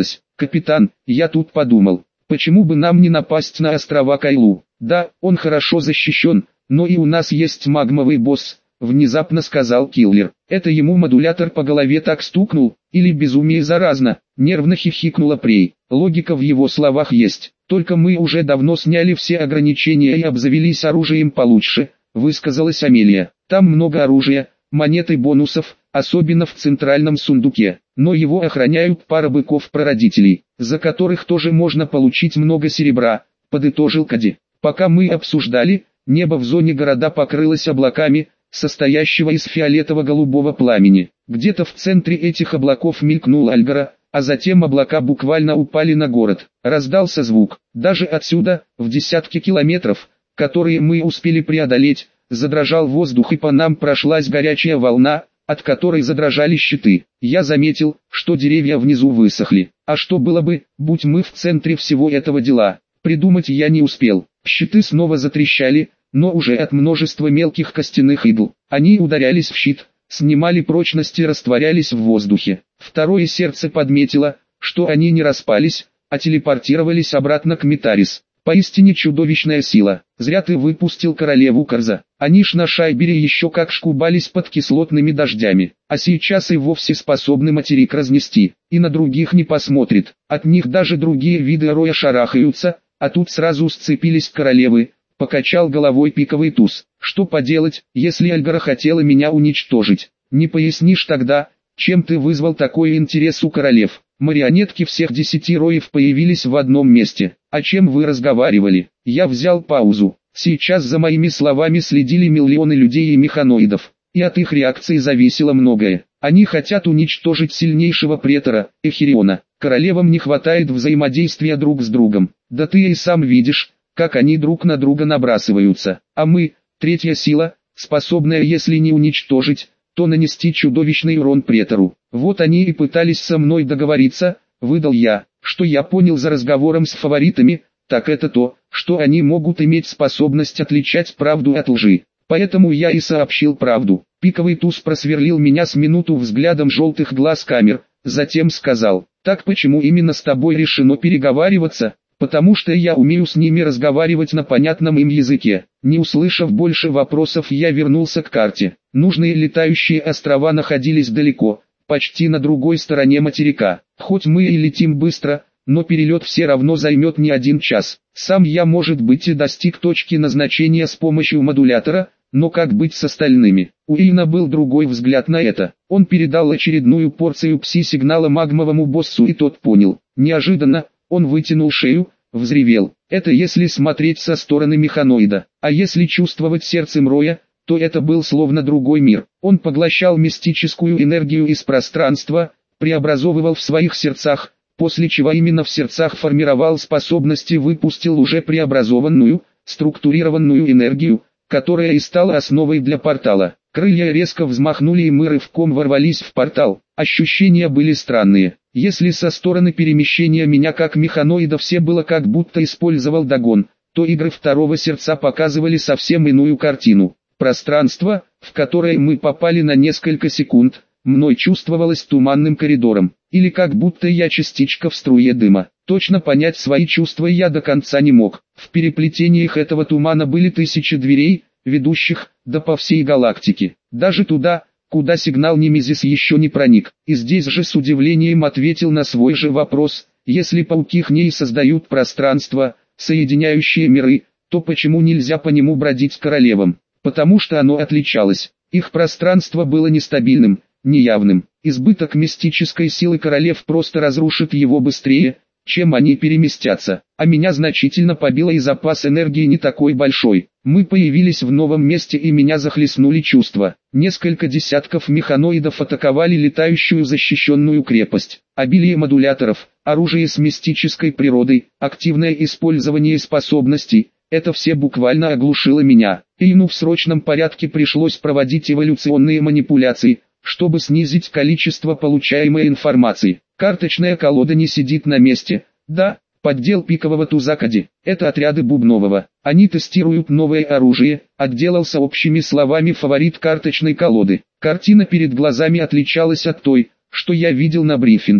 Speaker 1: «Капитан, я тут подумал, почему бы нам не напасть на острова Кайлу? Да, он хорошо защищен, но и у нас есть магмовый босс», — внезапно сказал киллер. «Это ему модулятор по голове так стукнул, или безумие заразно?» — нервно хихикнула Прей. «Логика в его словах есть, только мы уже давно сняли все ограничения и обзавелись оружием получше», — высказалась Амелия. «Там много оружия, монет и бонусов, особенно в центральном сундуке, но его охраняют пара быков-прародителей, за которых тоже можно получить много серебра», — подытожил Кади. «Пока мы обсуждали, небо в зоне города покрылось облаками, состоящего из фиолетово-голубого пламени. Где-то в центре этих облаков мелькнул Альгара, а затем облака буквально упали на город. Раздался звук. Даже отсюда, в десятки километров, которые мы успели преодолеть, задрожал воздух и по нам прошлась горячая волна, от которой задрожали щиты. Я заметил, что деревья внизу высохли. А что было бы, будь мы в центре всего этого дела? Придумать я не успел. Щиты снова затрещали, но уже от множества мелких костяных игл. Они ударялись в щит, снимали прочность и растворялись в воздухе. Второе сердце подметило, что они не распались, а телепортировались обратно к Метарис. Поистине чудовищная сила. Зря ты выпустил королеву Карза. Они ж на Шайбере еще как шкубались под кислотными дождями, а сейчас и вовсе способны материк разнести, и на других не посмотрит. От них даже другие виды роя шарахаются, а тут сразу сцепились королевы. Покачал головой пиковый туз. Что поделать, если Альгара хотела меня уничтожить? Не пояснишь тогда, чем ты вызвал такой интерес у королев? Марионетки всех десяти роев появились в одном месте. О чем вы разговаривали? Я взял паузу. Сейчас за моими словами следили миллионы людей и механоидов, и от их реакции зависело многое. Они хотят уничтожить сильнейшего претора, Эхириона. Королевам не хватает взаимодействия друг с другом. Да ты и сам видишь, как они друг на друга набрасываются. А мы, третья сила, способная если не уничтожить, то нанести чудовищный урон претору. Вот они и пытались со мной договориться, выдал я. Что я понял за разговором с фаворитами, так это то, что они могут иметь способность отличать правду от лжи. Поэтому я и сообщил правду. Пиковый туз просверлил меня с минуту взглядом желтых глаз камер, затем сказал: «Так почему именно с тобой решено переговариваться?» «Потому что я умею с ними разговаривать на понятном им языке». Не услышав больше вопросов, я вернулся к карте. Нужные летающие острова находились далеко, почти на другой стороне материка. Хоть мы и летим быстро, но перелет все равно займет не один час. Сам я, может быть, и достиг точки назначения с помощью модулятора, но как быть с остальными? У Иена был другой взгляд на это. Он передал очередную порцию пси-сигнала магмовому боссу, и тот понял. Неожиданно он вытянул шею, взревел. Это если смотреть со стороны механоида, а если чувствовать сердцем роя, то это был словно другой мир. Он поглощал мистическую энергию из пространства, преобразовывал в своих сердцах, после чего именно в сердцах формировал способности и выпустил уже преобразованную, структурированную энергию, которая и стала основой для портала. Крылья резко взмахнули, и мы рывком ворвались в портал. Ощущения были странные. Если со стороны перемещения меня как механоида все было как будто использовал Дагон, то игры второго сердца показывали совсем иную картину. Пространство, в которое мы попали на несколько секунд, мной чувствовалось туманным коридором, или как будто я частичка в струе дыма. Точно понять свои чувства я до конца не мог. В переплетениях этого тумана были тысячи дверей, ведущих, да по всей галактике, даже туда, куда сигнал Немезис еще не проник. И здесь же с удивлением ответил на свой же вопрос: если пауки Хней создают пространство, соединяющее миры, то почему нельзя по нему бродить королевам? Потому что оно отличалось. Их пространство было нестабильным, неявным. Избыток мистической силы королев просто разрушит его быстрее, чем они переместятся. А меня значительно побило, и запас энергии не такой большой. Мы появились в новом месте, и меня захлестнули чувства. Несколько десятков механоидов атаковали летающую защищенную крепость. Обилие модуляторов, оружие с мистической природой, активное использование способностей — это все буквально оглушило меня. Иену в срочном порядке пришлось проводить эволюционные манипуляции, чтобы снизить количество получаемой информации. Карточная колода не сидит на месте. Да, поддел пикового туза Кади. Это отряды Бубнового. Они тестируют новое оружие, отделался общими словами фаворит карточной колоды. Картина перед глазами отличалась от той, что я видел на брифинге.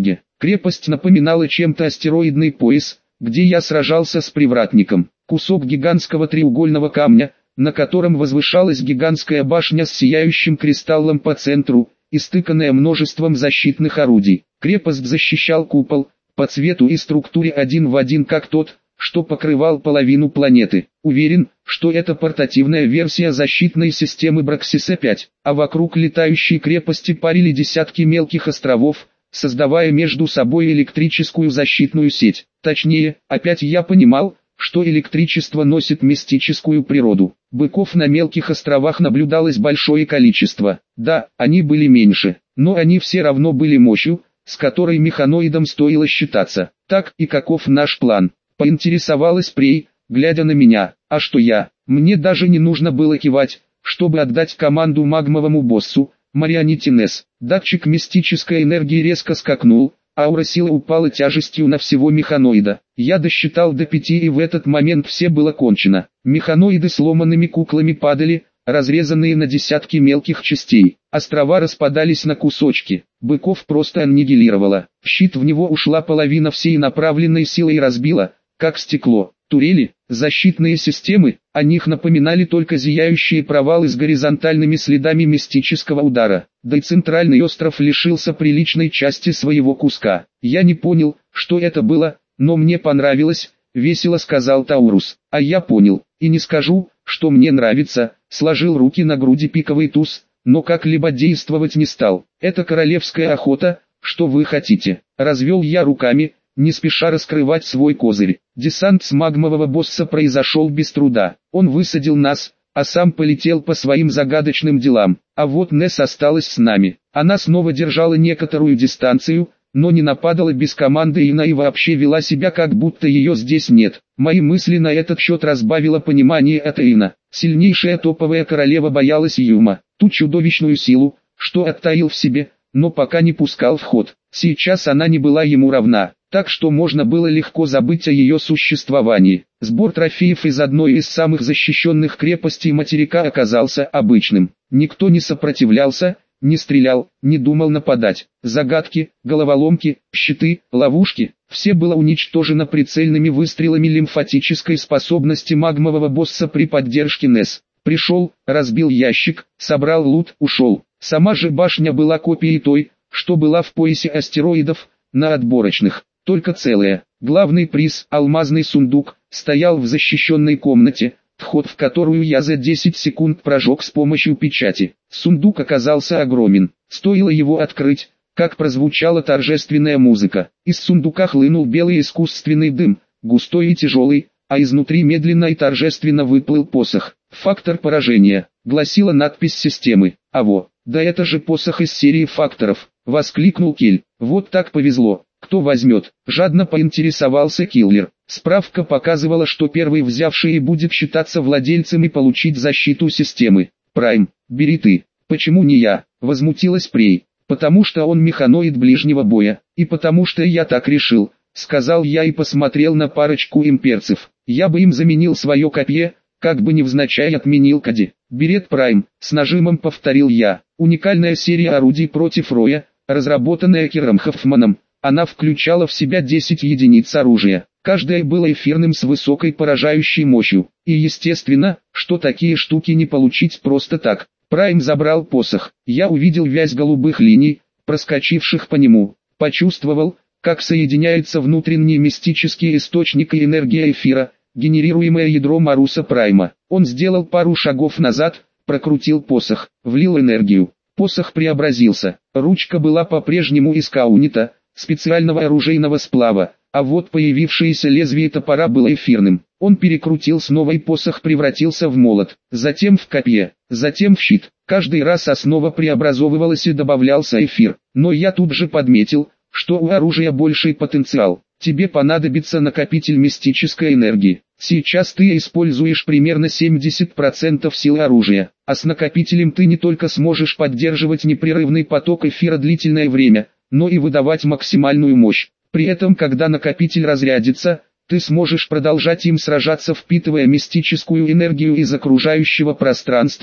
Speaker 1: Крепость напоминала чем-то астероидный пояс, где я сражался с привратником. Кусок гигантского треугольного камня, на котором возвышалась гигантская башня с сияющим кристаллом по центру, истыканная множеством защитных орудий. Крепость защищал купол, по цвету и структуре один в один как тот, что покрывал половину планеты. Уверен, что это портативная версия защитной системы Браксиса пять, а вокруг летающей крепости парили десятки мелких островов, создавая между собой электрическую защитную сеть. Точнее, опять я понимал, что электричество носит мистическую природу. Быков на мелких островах наблюдалось большое количество. Да, они были меньше, но они все равно были мощью, с которой механоидам стоило считаться. Так и каков наш план? Поинтересовалась Прей, глядя на меня. А что я? Мне даже не нужно было кивать, чтобы отдать команду магмовому боссу, Марионете Несс. Датчик мистической энергии резко скакнул, аура силы упала тяжестью на всего механоида. Я досчитал до пяти, и в этот момент все было кончено. Механоиды сломанными куклами падали, разрезанные на десятки мелких частей. Острова распадались на кусочки. Быков просто аннигилировало. В щит в него ушла половина всей направленной силы и разбила, как стекло. Турели, защитные системы, о них напоминали только зияющие провалы с горизонтальными следами мистического удара. Да и центральный остров лишился приличной части своего куска. Я не понял, что это было, но мне понравилось, весело сказал Таурус. А я понял, и не скажу, что мне нравится, сложил руки на груди пиковый туз, но как-либо действовать не стал. Это королевская охота, что вы хотите? Развел я руками, не спеша раскрывать свой козырь. Десант с магмового босса произошел без труда. Он высадил нас, а сам полетел по своим загадочным делам. А вот Несс осталась с нами. Она снова держала некоторую дистанцию, но не нападала без команды Ина и вообще вела себя, как будто ее здесь нет. Мои мысли на этот счет разбавило понимание от Ина. Сильнейшая топовая королева боялась Юма, ту чудовищную силу, что оттаил в себе, но пока не пускал в ход. Сейчас она не была ему равна, так что можно было легко забыть о ее существовании. Сбор трофеев из одной из самых защищенных крепостей материка оказался обычным. Никто не сопротивлялся, не стрелял, не думал нападать. Загадки, головоломки, щиты, ловушки – все было уничтожено прицельными выстрелами лимфатической способности магмового босса при поддержке Несс. Пришел, разбил ящик, собрал лут, ушел. Сама же башня была копией той, что была в поясе астероидов, на отборочных, только целая. Главный приз, алмазный сундук, стоял в защищенной комнате, вход в которую я за десять секунд прожег с помощью печати. Сундук оказался огромен. Стоило его открыть, как прозвучала торжественная музыка. Из сундука хлынул белый искусственный дым, густой и тяжелый, а изнутри медленно и торжественно выплыл посох. «Фактор поражения», — гласила надпись системы. «А во, да это же посох из серии факторов», — воскликнул Кель. «Вот так повезло. Кто возьмет?» — жадно поинтересовался Киллер. Справка показывала, что первый взявший будет считаться владельцем и получить защиту системы. «Прайм, бери ты». «Почему не я?» — возмутилась Прей. «Потому что он механоид ближнего боя, и потому что я так решил», — сказал я и посмотрел на парочку имперцев. «Я бы им заменил свое копье, как бы невзначай отменил Кади». «Берет Прайм», — с нажимом повторил я. Уникальная серия орудий против Роя, разработанная Киром Хоффманом. Она включала в себя десять единиц оружия. Каждое было эфирным с высокой поражающей мощью. И естественно, что такие штуки не получить просто так. Прайм забрал посох. Я увидел вязь голубых линий, проскочивших по нему. Почувствовал, как соединяется внутренний мистический источник и энергия эфира, генерируемая ядром Аруса Прайма. Он сделал пару шагов назад, прокрутил посох, влил энергию. Посох преобразился. Ручка была по-прежнему из каунита, специального оружейного сплава, а вот появившееся лезвие топора было эфирным. Он перекрутил снова, и посох превратился в молот, затем в копье, затем в щит. Каждый раз основа преобразовывалась и добавлялся эфир. Но я тут же подметил, что у оружия больший потенциал. Тебе понадобится накопитель мистической энергии. Сейчас ты используешь примерно семьдесят процентов силы оружия, а с накопителем ты не только сможешь поддерживать непрерывный поток эфира длительное время, но и выдавать максимальную мощь. При этом, когда накопитель разрядится, ты сможешь продолжать им сражаться, впитывая мистическую энергию из окружающего пространства,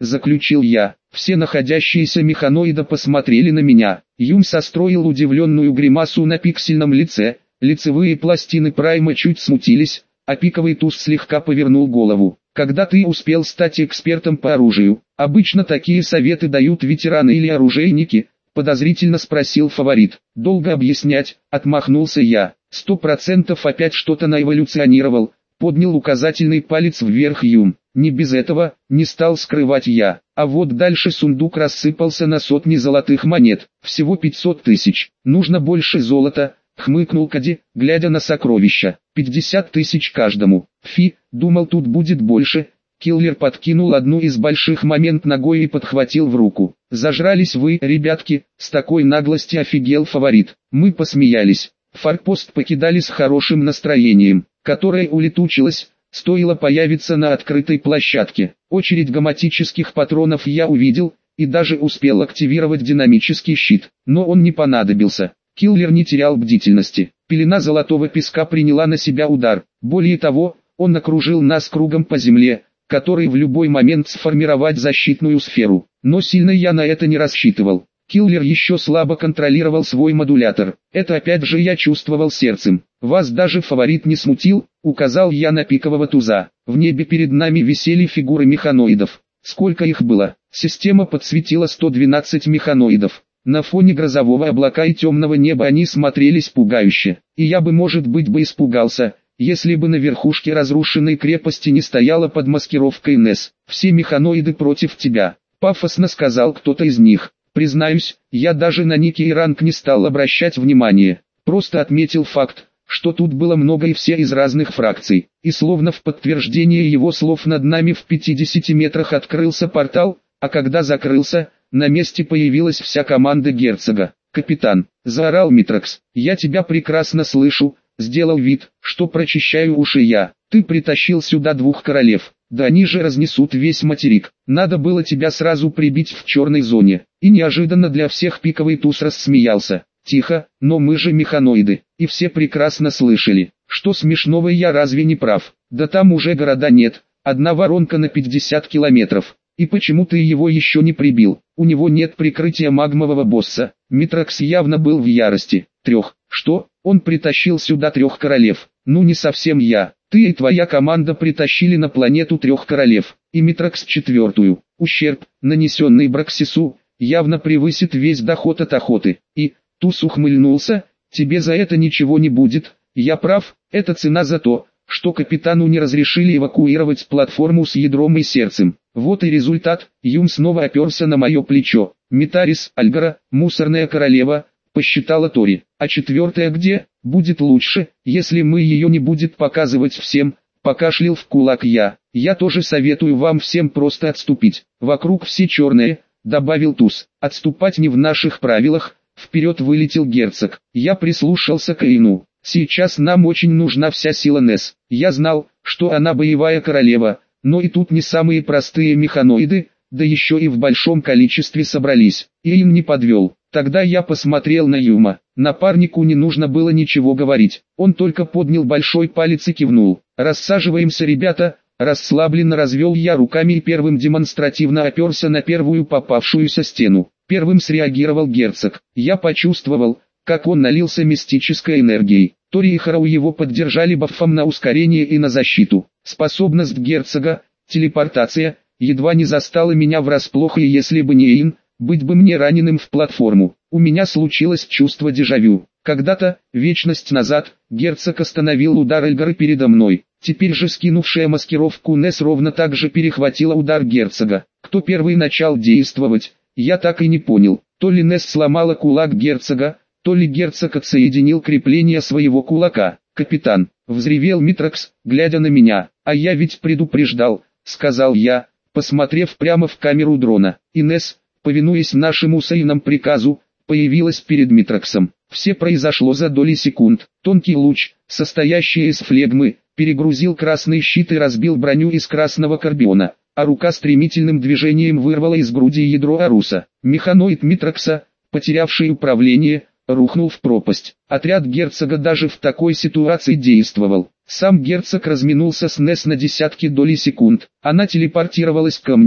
Speaker 1: заключил я. Все находящиеся механоиды посмотрели на меня. Юм состроил удивленную гримасу на пиксельном лице, лицевые пластины Прайма чуть смутились, а пиковый туз слегка повернул голову. Когда ты успел стать экспертом по оружию? Обычно такие советы дают ветераны или оружейники, подозрительно спросил фаворит. Долго объяснять, отмахнулся я. Сто процентов опять что-то наэволюционировал, поднял указательный палец вверх Юм. Не без этого, не стал скрывать я. А вот дальше сундук рассыпался на сотни золотых монет. Всего пятьсот тысяч. Нужно больше золота, хмыкнул Кади, глядя на сокровища. пятьдесят тысяч каждому. Фи, думал тут будет больше. Киллер подкинул одну из больших момент ногой и подхватил в руку. Зажрались вы, ребятки, с такой наглости офигел фаворит. Мы посмеялись. Форпост покидали с хорошим настроением, которое улетучилось, стоило появиться на открытой площадке. Очередь гоматических патронов я увидел, и даже успел активировать динамический щит, но он не понадобился. Киллер не терял бдительности. Пелена золотого песка приняла на себя удар. Более того, он окружил нас кругом по земле, который в любой момент сформировать защитную сферу. Но сильно я на это не рассчитывал. Киллер еще слабо контролировал свой модулятор. Это опять же я чувствовал сердцем. Вас даже фаворит не смутил, указал я на пикового туза. В небе перед нами висели фигуры механоидов. Сколько их было? Система подсветила сто двенадцать механоидов. На фоне грозового облака и темного неба они смотрелись пугающе. И я бы, может быть, бы испугался, если бы на верхушке разрушенной крепости не стояла под маскировкой Несс. Все механоиды против тебя, пафосно сказал кто-то из них. Признаюсь, я даже на ники и ранг не стал обращать внимания. Просто отметил факт, что тут было много и все из разных фракций. И словно в подтверждение его слов над нами в пятидесяти метрах открылся портал, а когда закрылся, на месте появилась вся команда герцога. «Капитан», — заорал Митракс, — «я тебя прекрасно слышу», — сделал вид, что прочищаю уши я. «Ты притащил сюда двух королев, да они же разнесут весь материк. Надо было тебя сразу прибить в черной зоне». И неожиданно для всех пиковый туз рассмеялся. «Тихо, но мы же механоиды, и все прекрасно слышали. Что смешного, я разве не прав? Да там уже города нет, одна воронка на пятьдесят километров. И почему ты его еще не прибил? У него нет прикрытия магмового босса». Митракс явно был в ярости. «Трех. Что? Он притащил сюда трех королев. Ну не совсем я. Ты и твоя команда притащили на планету трех королев. И Митракс четвертую. Ущерб, нанесенный Браксису, явно превысит весь доход от охоты». И туз ухмыльнулся. «Тебе за это ничего не будет. Я прав, это цена за то, что капитану не разрешили эвакуировать платформу с ядром и сердцем. Вот и результат». Юм снова оперся на мое плечо. «Митарис, Альгара, мусорная королева», посчитала Тори. «А четвертая где? Будет лучше, если мы ее не будет показывать всем», покашлял в кулак я. «Я тоже советую вам всем просто отступить. Вокруг все черные», добавил туз. «Отступать не в наших правилах». Вперед вылетел герцог. Я прислушался к Эйну. «Сейчас нам очень нужна вся сила Несс. Я знал, что она боевая королева, но и тут не самые простые механоиды, да еще и в большом количестве собрались». Эйн не подвел. Тогда я посмотрел на Юма. Напарнику не нужно было ничего говорить. Он только поднял большой палец и кивнул. «Рассаживаемся, ребята». Расслабленно развел я руками и первым демонстративно оперся на первую попавшуюся стену. Первым среагировал герцог. Я почувствовал, как он налился мистической энергией. Тори и Харау его поддержали бафом на ускорение и на защиту. Способность герцога, телепортация, едва не застала меня врасплох, и если бы не Эйн, быть бы мне раненым в платформу. У меня случилось чувство дежавю. Когда-то, вечность назад, герцог остановил удар Эльгары передо мной. Теперь же скинувшая маскировку Несс ровно так же перехватила удар герцога. Кто первый начал действовать, я так и не понял. То ли Несс сломала кулак герцога, то ли герцог отсоединил крепление своего кулака. «Капитан», — взревел Митракс, глядя на меня. «А я ведь предупреждал», — сказал я, посмотрев прямо в камеру дрона. И Несс, повинуясь нашему с Эйном приказу, появилась перед Митраксом. Все произошло за доли секунд. Тонкий луч, состоящий из флегмы, перегрузил красный щит и разбил броню из красного карбиона, а рука стремительным движением вырвала из груди ядро Аруса. Механоид Митракса, потерявший управление, рухнул в пропасть. Отряд герцога даже в такой ситуации действовал. Сам герцог разминулся с Несс на десятки доли секунд. Она телепортировалась ко мне,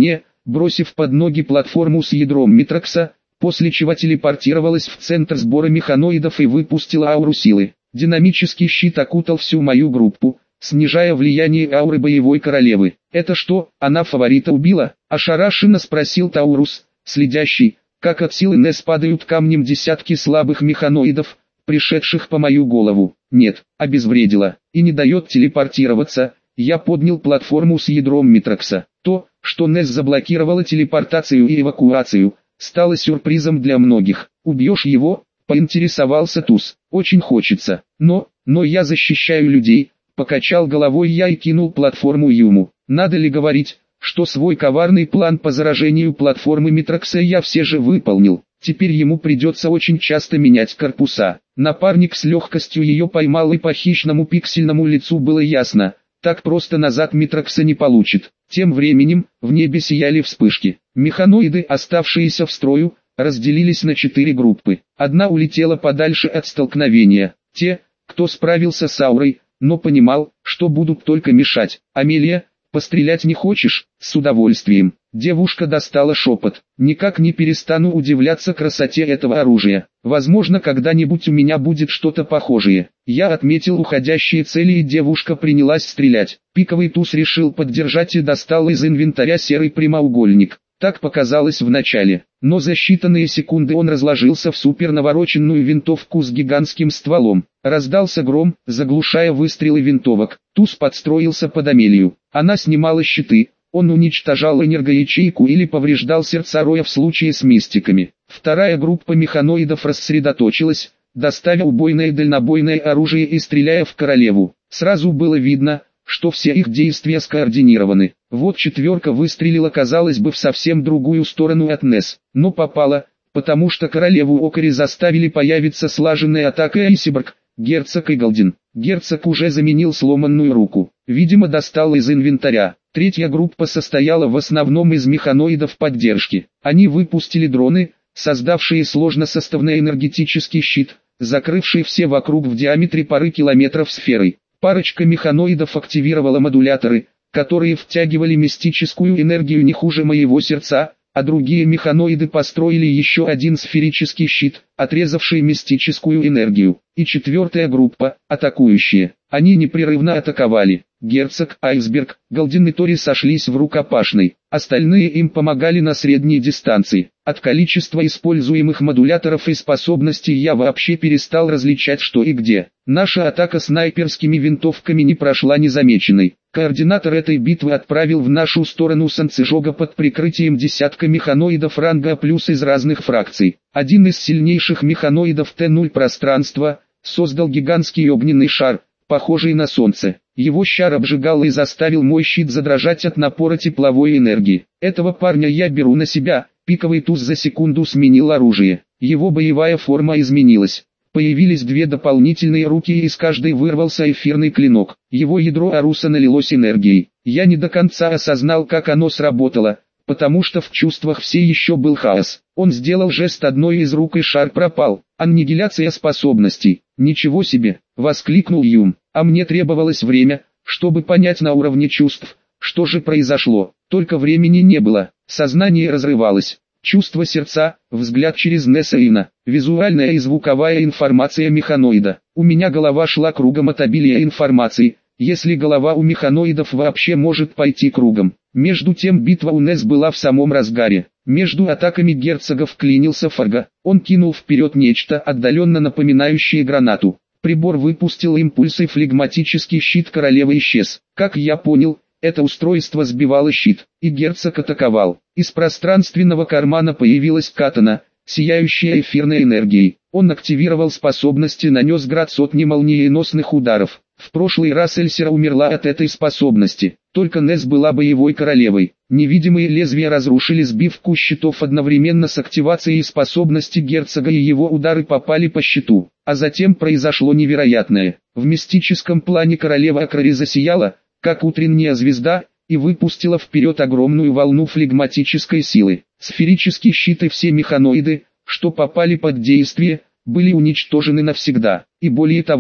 Speaker 1: бросив под ноги платформу с ядром Митрокса, после чего телепортировалась в центр сбора механоидов и выпустила ауру силы. Динамический щит окутал всю мою группу, снижая влияние ауры боевой королевы. «Это что, она фаворита убила?» – ошарашенно спросил Таурус, следящий, как от силы Несс падают камнем десятки слабых механоидов, пришедших по мою голову. «Нет, обезвредила, и не дает телепортироваться». Я поднял платформу с ядром Митрокса. То, что Несс заблокировала телепортацию и эвакуацию, стало сюрпризом для многих. «Убьешь его?» – поинтересовался Туз. «Очень хочется. Но, но я защищаю людей», – покачал головой я и кинул платформу Юму. Надо ли говорить, что свой коварный план по заражению платформы Митрокса я все же выполнил. Теперь ему придется очень часто менять корпуса. Напарник с легкостью ее поймал, и по хищному пиксельному лицу было ясно, так просто назад Митрокса не получит. Тем временем, в небе сияли вспышки. Механоиды, оставшиеся в строю, разделились на четыре группы. Одна улетела подальше от столкновения. Те, кто справился с аурой, но понимал, что будут только мешать. «Амелия, пострелять не хочешь?» «С удовольствием». Девушка достала шепот. «Никак не перестану удивляться красоте этого оружия. Возможно, когда-нибудь у меня будет что-то похожее». Я отметил уходящие цели, и девушка принялась стрелять. Пиковый туз решил поддержать и достал из инвентаря серый прямоугольник. Так показалось в начале. Но за считанные секунды он разложился в супернавороченную винтовку с гигантским стволом. Раздался гром, заглушая выстрелы винтовок. Туз подстроился под Амелию. Она снимала щиты. Он уничтожал энергоячейку или повреждал сердца Роя в случае с мистиками. Вторая группа механоидов рассредоточилась, доставя убойное и дальнобойное оружие и стреляя в королеву. Сразу было видно, что все их действия скоординированы. Вот четверка выстрелила, казалось бы, в совсем другую сторону от Несс, но попала, потому что королеву Окари заставили появиться слаженная атака Айсиборг, герцог и Галдин. Герцог уже заменил сломанную руку, видимо, достал из инвентаря. Третья группа состояла в основном из механоидов поддержки. Они выпустили дроны, создавшие сложносоставный энергетический щит, закрывший все вокруг в диаметре пары километров сферой. Парочка механоидов активировала модуляторы, которые втягивали мистическую энергию не хуже моего сердца, а другие механоиды построили еще один сферический щит, отрезавший мистическую энергию. И четвертая группа, атакующие. Они непрерывно атаковали. Герцог, Айсберг, Галдин и Тори сошлись в рукопашной. Остальные им помогали на средней дистанции. От количества используемых модуляторов и способностей я вообще перестал различать, что и где. Наша атака снайперскими винтовками не прошла незамеченной. Координатор этой битвы отправил в нашу сторону Санцежога под прикрытием десятка механоидов ранга плюс из разных фракций. Один из сильнейших механоидов Т ноль пространства создал гигантский огненный шар, похожий на солнце. Его шар обжигал и заставил мой щит задрожать от напора тепловой энергии. Этого парня я беру на себя. Пиковый туз за секунду сменил оружие. Его боевая форма изменилась. Появились две дополнительные руки, и из каждой вырвался эфирный клинок. Его ядро Аруса налилось энергией. Я не до конца осознал, как оно сработало, потому что в чувствах все еще был хаос. Он сделал жест одной из рук, и шар пропал. Аннигиляция способностей. «Ничего себе!» — воскликнул Юм. А мне требовалось время, чтобы понять на уровне чувств, что же произошло. Только времени не было. Сознание разрывалось. Чувство сердца, взгляд через Несса, визуальная и звуковая информация механоида. У меня голова шла кругом от обилия информации, если голова у механоидов вообще может пойти кругом. Между тем битва у Несс была в самом разгаре. Между атаками герцогов вклинился Фарго. Он кинул вперед нечто, отдаленно напоминающее гранату. Прибор выпустил импульс, и флегматический щит королевы исчез. Как я понял, это устройство сбивало щит, и герцог атаковал. Из пространственного кармана появилась катана, сияющая эфирной энергией. Он активировал способность и нанес град сотни молниеносных ударов. В прошлый раз Эльсера умерла от этой способности, только Несс была боевой королевой. Невидимые лезвия разрушили сбивку щитов одновременно с активацией способности герцога, и его удары попали по щиту. А затем произошло невероятное. В мистическом плане королева Акрари засияла, как утренняя звезда, и выпустила вперед огромную волну флегматической силы. Сферический щит и все механоиды, что попали под действие, были уничтожены навсегда. И более того,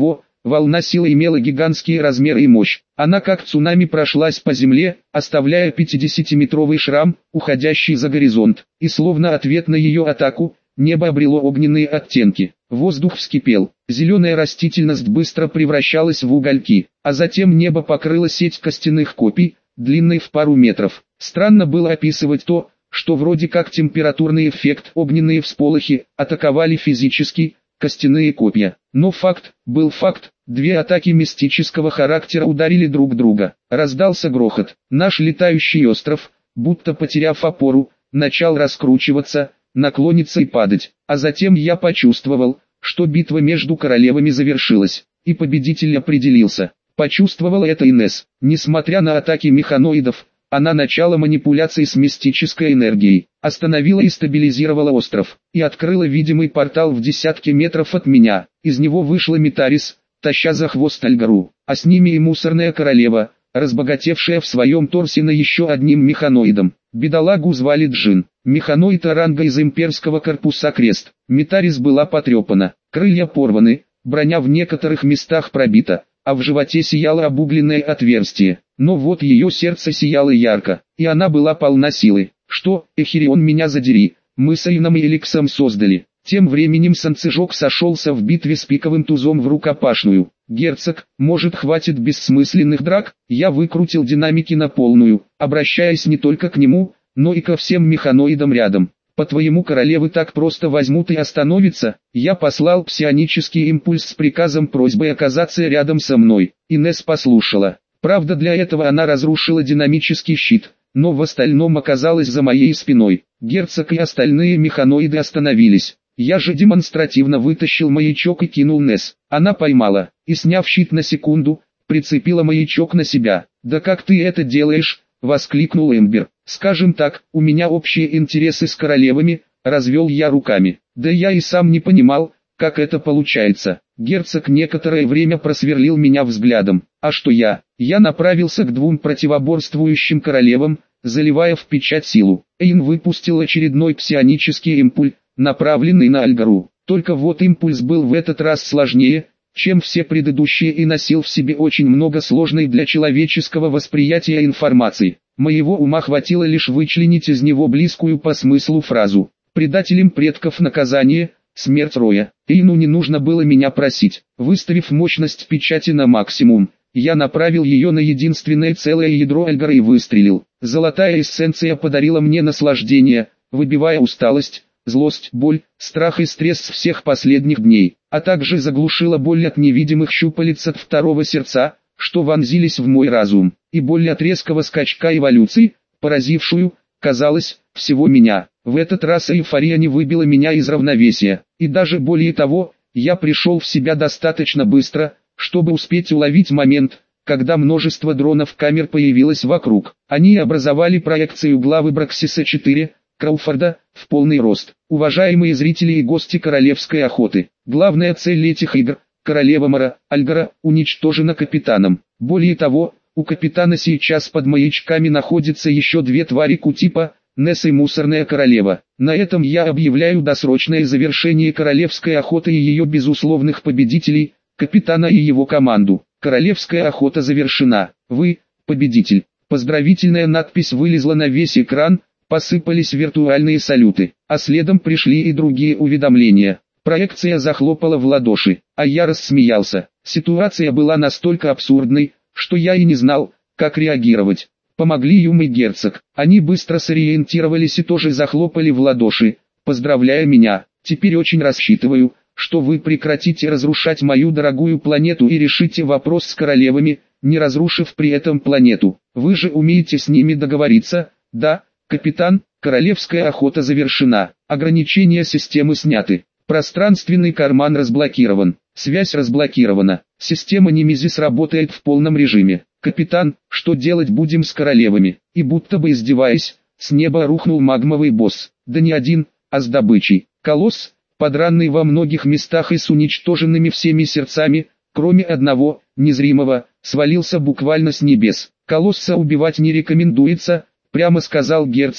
Speaker 1: Волна силы имела гигантские размеры и мощь. Она как цунами прошлась по земле, оставляя пятидесятиметровый шрам, уходящий за горизонт. И словно ответ на ее атаку, небо обрело огненные оттенки. Воздух вскипел. Зеленая растительность быстро превращалась в угольки. А затем небо покрыло сеть костяных копий, длинной в пару метров. Странно было описывать то, что вроде как температурный эффект, огненные всполохи, атаковали физически, костяные копья. Но факт, был факт, две атаки мистического характера ударили друг друга. Раздался грохот. Наш летающий остров, будто потеряв опору, начал раскручиваться, наклониться и падать. А затем я почувствовал, что битва между королевами завершилась, и победитель определился. Почувствовала это Инесс. Несмотря на атаки механоидов, она начала манипуляций с мистической энергией, остановила и стабилизировала остров, и открыла видимый портал в десятке метров от меня. Из него вышла Митарис, таща за хвост Альгару, а с ними и мусорная королева, разбогатевшая в своем торсе на еще одним механоидом. Бедолагу звали Джин, механоид ранга из имперского корпуса Крест. Митарис была потрепана, крылья порваны, броня в некоторых местах пробита, а в животе сияло обугленное отверстие. Но вот ее сердце сияло ярко, и она была полна силы. Что, Эхирион, меня задери, мы с Эйном и Эликсом создали. Тем временем Санцежок сошелся в битве с пиковым тузом в рукопашную. Герцог, может, хватит бессмысленных драк? Я выкрутил динамики на полную, обращаясь не только к нему, но и ко всем механоидам рядом. По-твоему, королевы так просто возьмут и остановятся? Я послал псионический импульс с приказом просьбой оказаться рядом со мной. Инесс послушала. Правда, для этого она разрушила динамический щит, но в остальном оказалась за моей спиной. Герцог и остальные механоиды остановились. Я же демонстративно вытащил маячок и кинул Несс. Она поймала, и сняв щит на секунду, прицепила маячок на себя. «Да как ты это делаешь?» — воскликнул Эмбер. «Скажем так, у меня общие интересы с королевами», — развел я руками. Да я и сам не понимал, как это получается. Герцог некоторое время просверлил меня взглядом. А что я? Я направился к двум противоборствующим королевам, заливая в печать силу. Эйн выпустил очередной псионический импульс, направленный на Альгару. Только вот импульс был в этот раз сложнее, чем все предыдущие, и носил в себе очень много сложной для человеческого восприятия информации. Моего ума хватило лишь вычленить из него близкую по смыслу фразу: «Предателям предков наказание, смерть Роя». Эйну не нужно было меня просить. Выставив мощность печати на максимум, я направил ее на единственное целое ядро Альгара и выстрелил. Золотая эссенция подарила мне наслаждение, выбивая усталость, злость, боль, страх и стресс всех последних дней, а также заглушила боль от невидимых щупалец от второго сердца, что вонзились в мой разум, и боль от резкого скачка эволюции, поразившую, казалось, всего меня. В этот раз эйфория не выбила меня из равновесия, и даже более того, я пришел в себя достаточно быстро, чтобы успеть уловить момент, когда множество дронов-камер появилось вокруг. Они образовали проекцию главы Браксиса четыре, Крауфорда, в полный рост. Уважаемые зрители и гости королевской охоты, главная цель этих игр, королева Мара, Альгара, уничтожена капитаном. Более того, у капитана сейчас под маячками находятся еще две твари Q-типа, Несс и мусорная королева. На этом я объявляю досрочное завершение королевской охоты и ее безусловных победителей, капитана и его команду. Королевская охота завершена. Вы, победитель. Поздравительная надпись вылезла на весь экран, посыпались виртуальные салюты, а следом пришли и другие уведомления. Проекция захлопала в ладоши, а я рассмеялся. Ситуация была настолько абсурдной, что я и не знал, как реагировать. Помогли Юм и Герцог. Они быстро сориентировались и тоже захлопали в ладоши, поздравляя меня. Теперь очень рассчитываю, что вы прекратите разрушать мою дорогую планету и решите вопрос с королевами, не разрушив при этом планету. Вы же умеете с ними договориться, да, капитан? Королевская охота завершена. Ограничения системы сняты. Пространственный карман разблокирован. Связь разблокирована. Система Немезис работает в полном режиме. Капитан, что делать будем с королевами? И будто бы издеваясь, с неба рухнул магмовый босс. Да не один, а с добычей. Колосс, подранный во многих местах и с уничтоженными всеми сердцами, кроме одного, незримого, свалился буквально с небес. Колосса убивать не рекомендуется, прямо сказал герцог,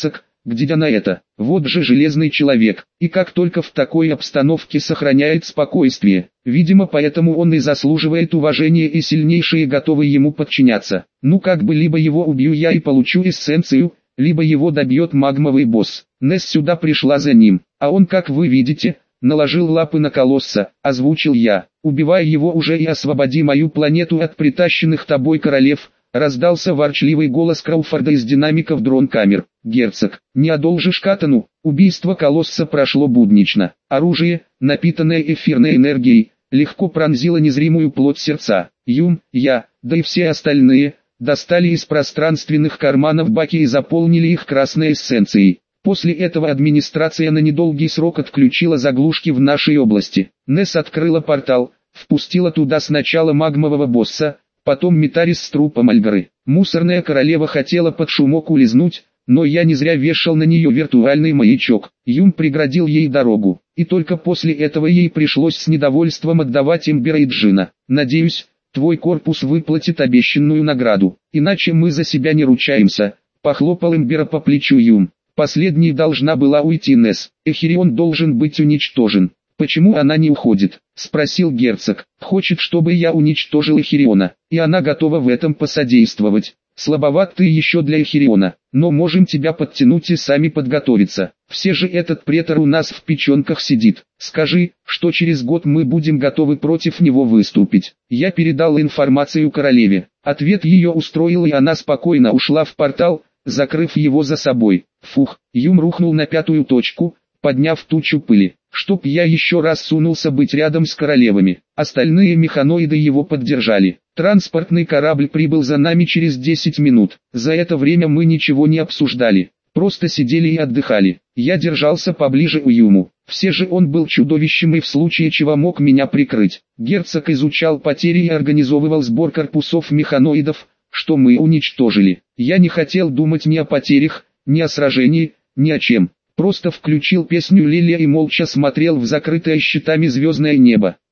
Speaker 1: Где она это? Вот же железный человек, и как только в такой обстановке сохраняет спокойствие. Видимо, поэтому он и заслуживает уважения, и сильнейшие готовы ему подчиняться. Ну как бы либо его убью я и получу эссенцию, либо его добьет магмовый босс. Несс сюда пришла за ним, а он, как вы видите, наложил лапы на колосса, озвучил я. Убивай его уже и освободи мою планету от притащенных тобой королев. Раздался ворчливый голос Крауфорда из динамиков дрон-камер. «Герцог, не одолжишь Катану?» Убийство колосса прошло буднично. Оружие, напитанное эфирной энергией, легко пронзило незримую плоть сердца. Юм, я, да и все остальные, достали из пространственных карманов баки и заполнили их красной эссенцией. После этого администрация на недолгий срок отключила заглушки в нашей области. Несс открыла портал, впустила туда сначала магмового босса, потом Митарис с трупом Альгары. Мусорная королева хотела под шумок улизнуть, но я не зря вешал на нее виртуальный маячок. Юм преградил ей дорогу, и только после этого ей пришлось с недовольством отдавать Эмбера и Джина. Надеюсь, твой корпус выплатит обещанную награду, иначе мы за себя не ручаемся. Похлопал Эмбера по плечу Юм. Последней должна была уйти Несс. Эхирион должен быть уничтожен. «Почему она не уходит?» – спросил герцог. «Хочет, чтобы я уничтожил Эхириона, и она готова в этом посодействовать. Слабоват ты еще для Эхириона, но можем тебя подтянуть и сами подготовиться. Все же этот претор у нас в печенках сидит. Скажи, что через год мы будем готовы против него выступить». Я передал информацию королеве. Ответ ее устроил, и она спокойно ушла в портал, закрыв его за собой. Фух, Юм рухнул на пятую точку, подняв тучу пыли. Чтоб я еще раз сунулся быть рядом с королевами. Остальные механоиды его поддержали. Транспортный корабль прибыл за нами через десять минут. За это время мы ничего не обсуждали. Просто сидели и отдыхали. Я держался поближе к Юму. Все же он был чудовищем и в случае чего мог меня прикрыть. Герцог изучал потери и организовывал сбор корпусов механоидов, что мы уничтожили. Я не хотел думать ни о потерях, ни о сражении, ни о чем. Просто включил песню Лилия и молча смотрел в закрытое щитами звездное небо.